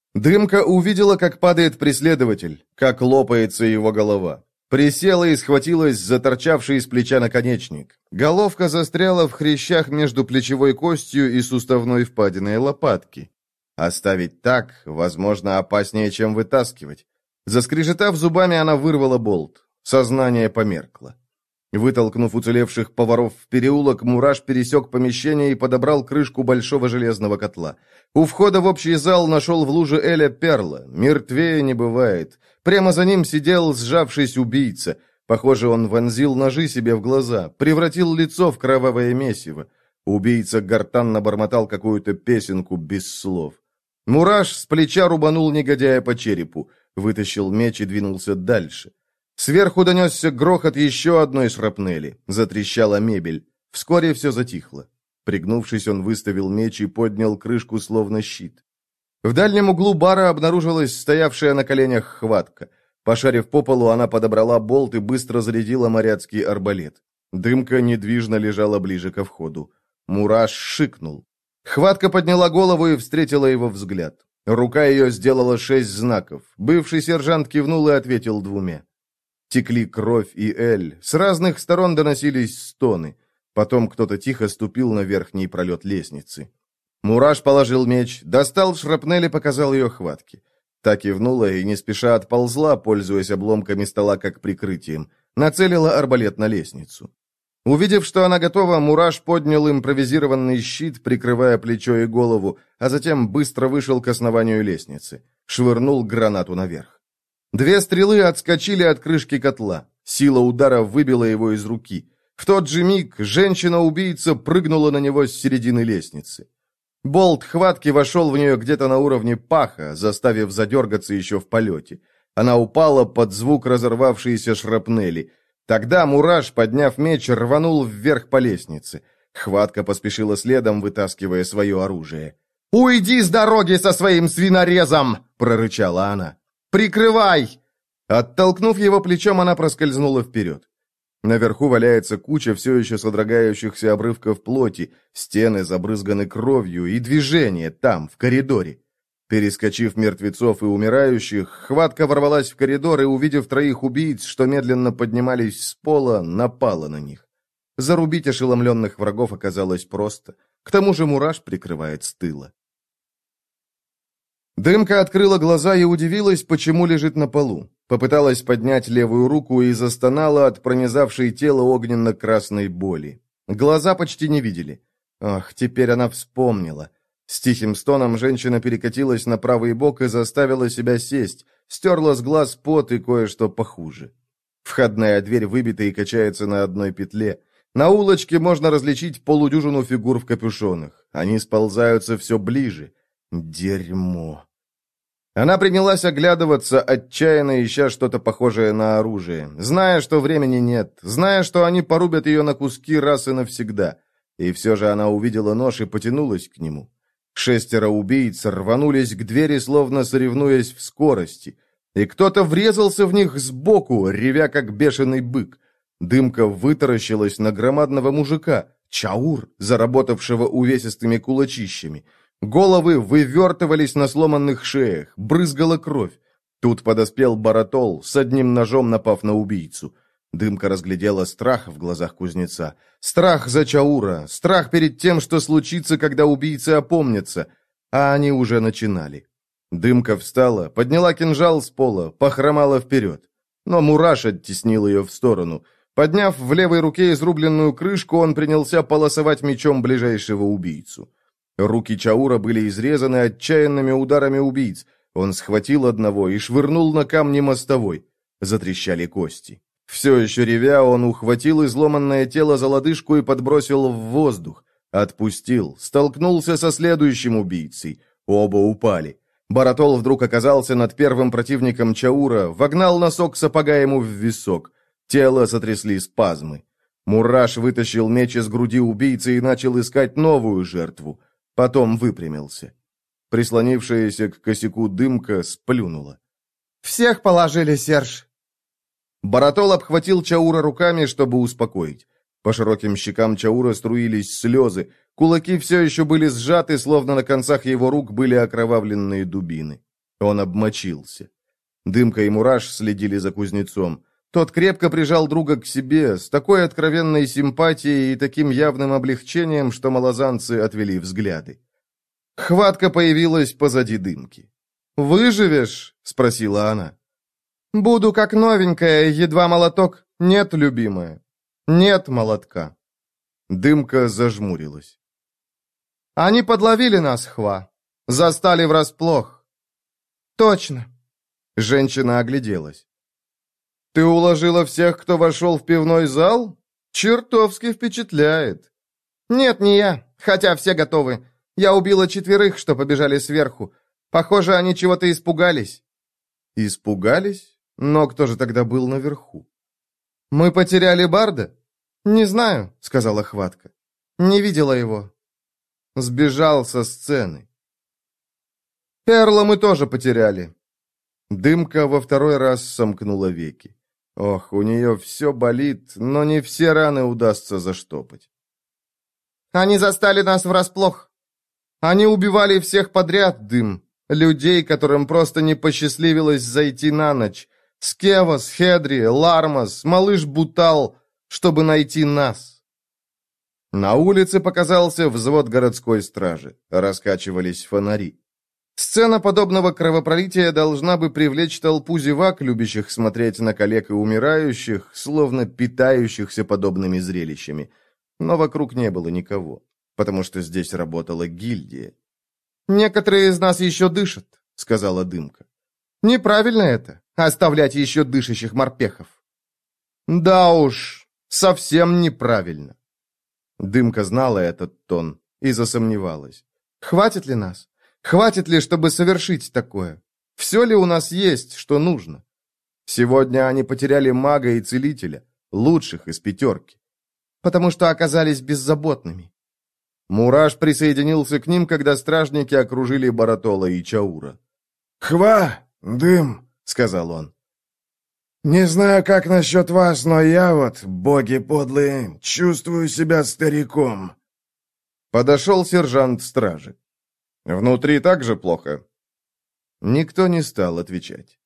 Дымка увидела, как падает преследователь, как лопается его голова. Присела и схватилась за торчавший из плеча наконечник. Головка застряла в хрящах между плечевой костью и суставной впадиной лопатки. Оставить так, возможно, опаснее, чем вытаскивать. Заскрежетав зубами, она вырвала болт. Сознание померкло. Вытолкнув уцелевших поваров в переулок, Мураш пересек помещение и подобрал крышку большого железного котла. У входа в общий зал нашел в луже Эля Перла. Мертвее не бывает. Прямо за ним сидел, сжавшись, убийца. Похоже, он вонзил ножи себе в глаза, превратил лицо в кровавое месиво. Убийца гортанно бормотал какую-то песенку без слов. Мураш с плеча рубанул негодяя по черепу, вытащил меч и двинулся дальше. Сверху донесся грохот еще одной шрапнели. Затрещала мебель. Вскоре все затихло. Пригнувшись, он выставил меч и поднял крышку, словно щит. В дальнем углу бара обнаружилась стоявшая на коленях хватка. Пошарив по полу, она подобрала болт и быстро зарядила моряцкий арбалет. Дымка недвижно лежала ближе ко входу. Мураш шикнул. Хватка подняла голову и встретила его взгляд. Рука ее сделала шесть знаков. Бывший сержант кивнул и ответил двумя. Текли кровь и эль. С разных сторон доносились стоны. Потом кто-то тихо ступил на верхний пролет лестницы. Мураш положил меч, достал шрапнель и показал ее хватке. Та кивнула и не спеша отползла, пользуясь обломками стола как прикрытием. Нацелила арбалет на лестницу. Увидев, что она готова, Мураш поднял импровизированный щит, прикрывая плечо и голову, а затем быстро вышел к основанию лестницы. Швырнул гранату наверх. Две стрелы отскочили от крышки котла. Сила удара выбила его из руки. В тот же миг женщина-убийца прыгнула на него с середины лестницы. Болт хватки вошел в нее где-то на уровне паха, заставив задергаться еще в полете. Она упала под звук разорвавшейся шрапнели. Тогда Мураш, подняв меч, рванул вверх по лестнице. Хватка поспешила следом, вытаскивая свое оружие. «Уйди с дороги со своим свинорезом!» — прорычала она. «Прикрывай!» Оттолкнув его плечом, она проскользнула вперед. Наверху валяется куча все еще содрогающихся обрывков плоти, стены забрызганы кровью и движение там, в коридоре. Перескочив мертвецов и умирающих, Хватка ворвалась в коридор и, увидев троих убийц, что медленно поднимались с пола, напала на них. Зарубить ошеломленных врагов оказалось просто. К тому же Мураш прикрывает с тыла. Дымка открыла глаза и удивилась, почему лежит на полу. Попыталась поднять левую руку и застонала от пронизавшей тело огненно-красной боли. Глаза почти не видели. Ах, теперь она вспомнила. С тихим стоном женщина перекатилась на правый бок и заставила себя сесть, стерла с глаз пот и кое-что похуже. Входная дверь выбита и качается на одной петле. На улочке можно различить полудюжину фигур в капюшонах. Они сползаются все ближе. Дерьмо. Она принялась оглядываться, отчаянно ища что-то похожее на оружие, зная, что времени нет, зная, что они порубят ее на куски раз и навсегда. И все же она увидела нож и потянулась к нему. Шестеро убийц рванулись к двери, словно соревнуясь в скорости, и кто-то врезался в них сбоку, ревя как бешеный бык. Дымка вытаращилась на громадного мужика, Чаур, заработавшего увесистыми кулачищами. Головы вывертывались на сломанных шеях, брызгала кровь. Тут подоспел Баратол, с одним ножом напав на убийцу. Дымка разглядела страх в глазах кузнеца. Страх за Чаура, страх перед тем, что случится, когда убийцы опомнятся. А они уже начинали. Дымка встала, подняла кинжал с пола, похромала вперед. Но Мураш оттеснил ее в сторону. Подняв в левой руке изрубленную крышку, он принялся полосовать мечом ближайшего убийцу. Руки Чаура были изрезаны отчаянными ударами убийц. Он схватил одного и швырнул на камни мостовой. Затрещали кости. Все еще ревя, он ухватил изломанное тело за лодыжку и подбросил в воздух. Отпустил, столкнулся со следующим убийцей. Оба упали. Баратол вдруг оказался над первым противником Чаура, вогнал носок сапога ему в висок. Тело сотрясли спазмы. Мураш вытащил меч из груди убийцы и начал искать новую жертву. Потом выпрямился. Прислонившаяся к косяку Дымка сплюнула. «Всех положили, Серж!» Баратол обхватил Чаура руками, чтобы успокоить. По широким щекам Чаура струились слезы. Кулаки все еще были сжаты, словно на концах его рук были окровавленные дубины. Он обмочился. Дымка и Мураш следили за кузнецом. Тот крепко прижал друга к себе, с такой откровенной симпатией и таким явным облегчением, что малозанцы отвели взгляды. Хватка появилась позади Дымки. «Выживешь?» — спросила она. «Буду как новенькая, едва молоток. Нет, любимая. Нет молотка». Дымка зажмурилась. «Они подловили нас, Хва. Застали врасплох». «Точно». Женщина огляделась. «Ты уложила всех, кто вошел в пивной зал? Чертовски впечатляет». «Нет, не я, хотя все готовы. Я убила четверых, что побежали сверху. Похоже, они чего-то испугались». «Испугались? Но кто же тогда был наверху?» «Мы потеряли Барда?» «Не знаю», — сказала Хватка. «Не видела его». Сбежал со сцены. «Перла мы тоже потеряли». Дымка во второй раз сомкнула веки. Ох, у нее все болит, но не все раны удастся заштопать. «Они застали нас врасплох. Они убивали всех подряд, Дым. Людей, которым просто не посчастливилось зайти на ночь. Скевос, Хедри, Лармас, малыш Бутал, чтобы найти нас». На улице показался взвод городской стражи. Раскачивались фонари. Сцена подобного кровопролития должна бы привлечь толпу зевак, любящих смотреть на коллег и умирающих, словно питающихся подобными зрелищами. Но вокруг не было никого, потому что здесь работала гильдия. «Некоторые из нас еще дышат», — сказала Дымка. «Неправильно это, оставлять еще дышащих морпехов». «Да уж, совсем неправильно». Дымка знала этот тон и засомневалась. «Хватит ли нас? Хватит ли, чтобы совершить такое? Все ли у нас есть, что нужно? Сегодня они потеряли мага и целителя, лучших из пятерки, потому что оказались беззаботными». Мураш присоединился к ним, когда стражники окружили Баратола и Чаура. «Хва, Дым», — сказал он. «Не знаю, как насчет вас, но я вот, боги подлые, чувствую себя стариком». Подошел сержант стражи. «Внутри так же плохо?» Никто не стал отвечать.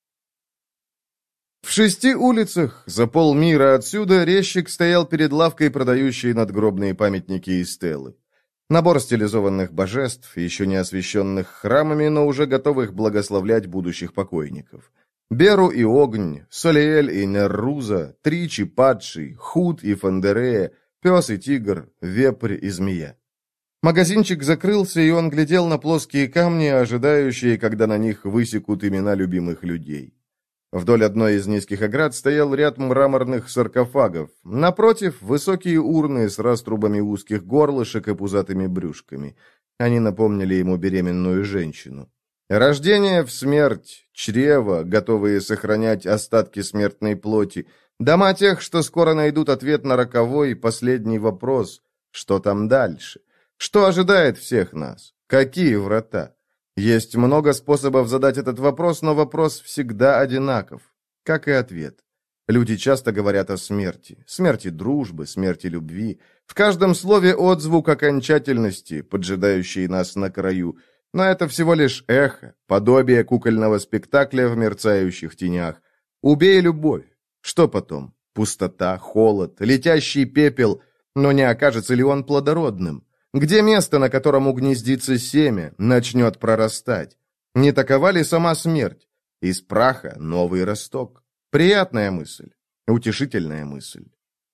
В шести улицах, за полмира отсюда, резчик стоял перед лавкой, продающей надгробные памятники и стелы. Набор стилизованных божеств, еще не освященных храмами, но уже готовых благословлять будущих покойников. Беру и Огнь, Солиэль и Нерруза, Трич и Падший, Худ и Фандерея, Пес и Тигр, Вепрь и Змея. Магазинчик закрылся, и он глядел на плоские камни, ожидающие, когда на них высекут имена любимых людей. Вдоль одной из низких оград стоял ряд мраморных саркофагов. Напротив, высокие урны с раструбами узких горлышек и пузатыми брюшками. Они напомнили ему беременную женщину. Рождение в смерть, чрево, готовые сохранять остатки смертной плоти, дома тех, что скоро найдут ответ на роковой последний вопрос: что там дальше? Что ожидает всех нас? Какие врата? Есть много способов задать этот вопрос, но вопрос всегда одинаков, как и ответ. Люди часто говорят о смерти, смерти дружбы, смерти любви. В каждом слове отзвук окончательности, поджидающий нас на краю. Но это всего лишь эхо, подобие кукольного спектакля в мерцающих тенях. Убей любовь. Что потом? Пустота, холод, летящий пепел. Но не окажется ли он плодородным? Где место, на котором угнездится семя, начнет прорастать? Не такова ли сама смерть? Из праха новый росток. Приятная мысль, утешительная мысль.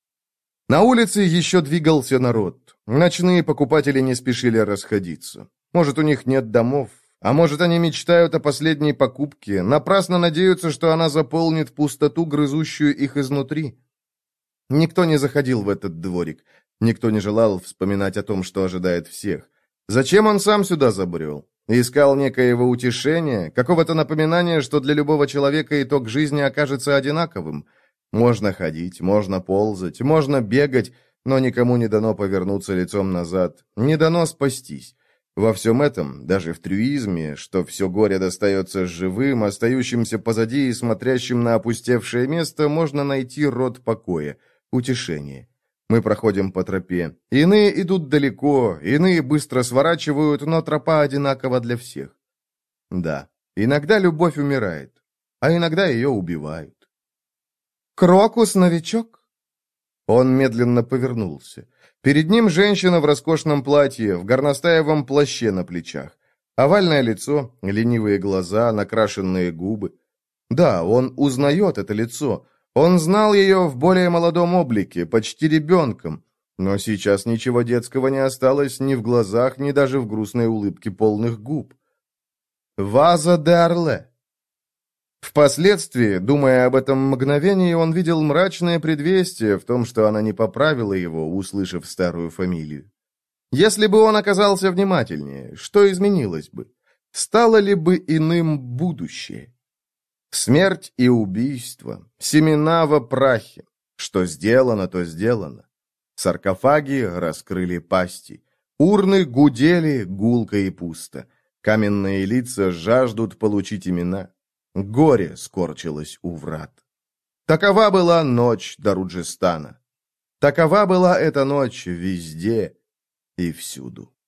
На улице еще двигался народ. Ночные покупатели не спешили расходиться. Может, у них нет домов, а может, они мечтают о последней покупке, напрасно надеются, что она заполнит пустоту, грызущую их изнутри. Никто не заходил в этот дворик. Никто не желал вспоминать о том, что ожидает всех. Зачем он сам сюда забрел? Искал некоего утешения, какого-то напоминания, что для любого человека итог жизни окажется одинаковым. Можно ходить, можно ползать, можно бегать, но никому не дано повернуться лицом назад, не дано спастись. Во всем этом, даже в трюизме, что все горе достается живым, остающимся позади и смотрящим на опустевшее место, можно найти род покоя, утешения. Мы проходим по тропе. Иные идут далеко, иные быстро сворачивают, но тропа одинакова для всех. Да, Иногда любовь умирает, а иногда ее убивают. «Крокус-новичок?» Он медленно повернулся. Перед ним женщина в роскошном платье, в горностаевом плаще на плечах. Овальное лицо, ленивые глаза, накрашенные губы. Да, он узнает это лицо. Он знал ее в более молодом облике, почти ребенком. Но сейчас ничего детского не осталось ни в глазах, ни даже в грустной улыбке полных губ. Ваза де Орле. Впоследствии, думая об этом мгновении, он видел мрачное предвестие в том, что она не поправила его, услышав старую фамилию. Если бы он оказался внимательнее, что изменилось бы? Стало ли бы иным будущее? Смерть и убийство, семена во прахе. Что сделано, то сделано. Саркофаги раскрыли пасти. Урны гудели гулко и пусто. Каменные лица жаждут получить имена. Горе скорчилось у врат. Такова была ночь Даруджистана. Такова была эта ночь везде и всюду.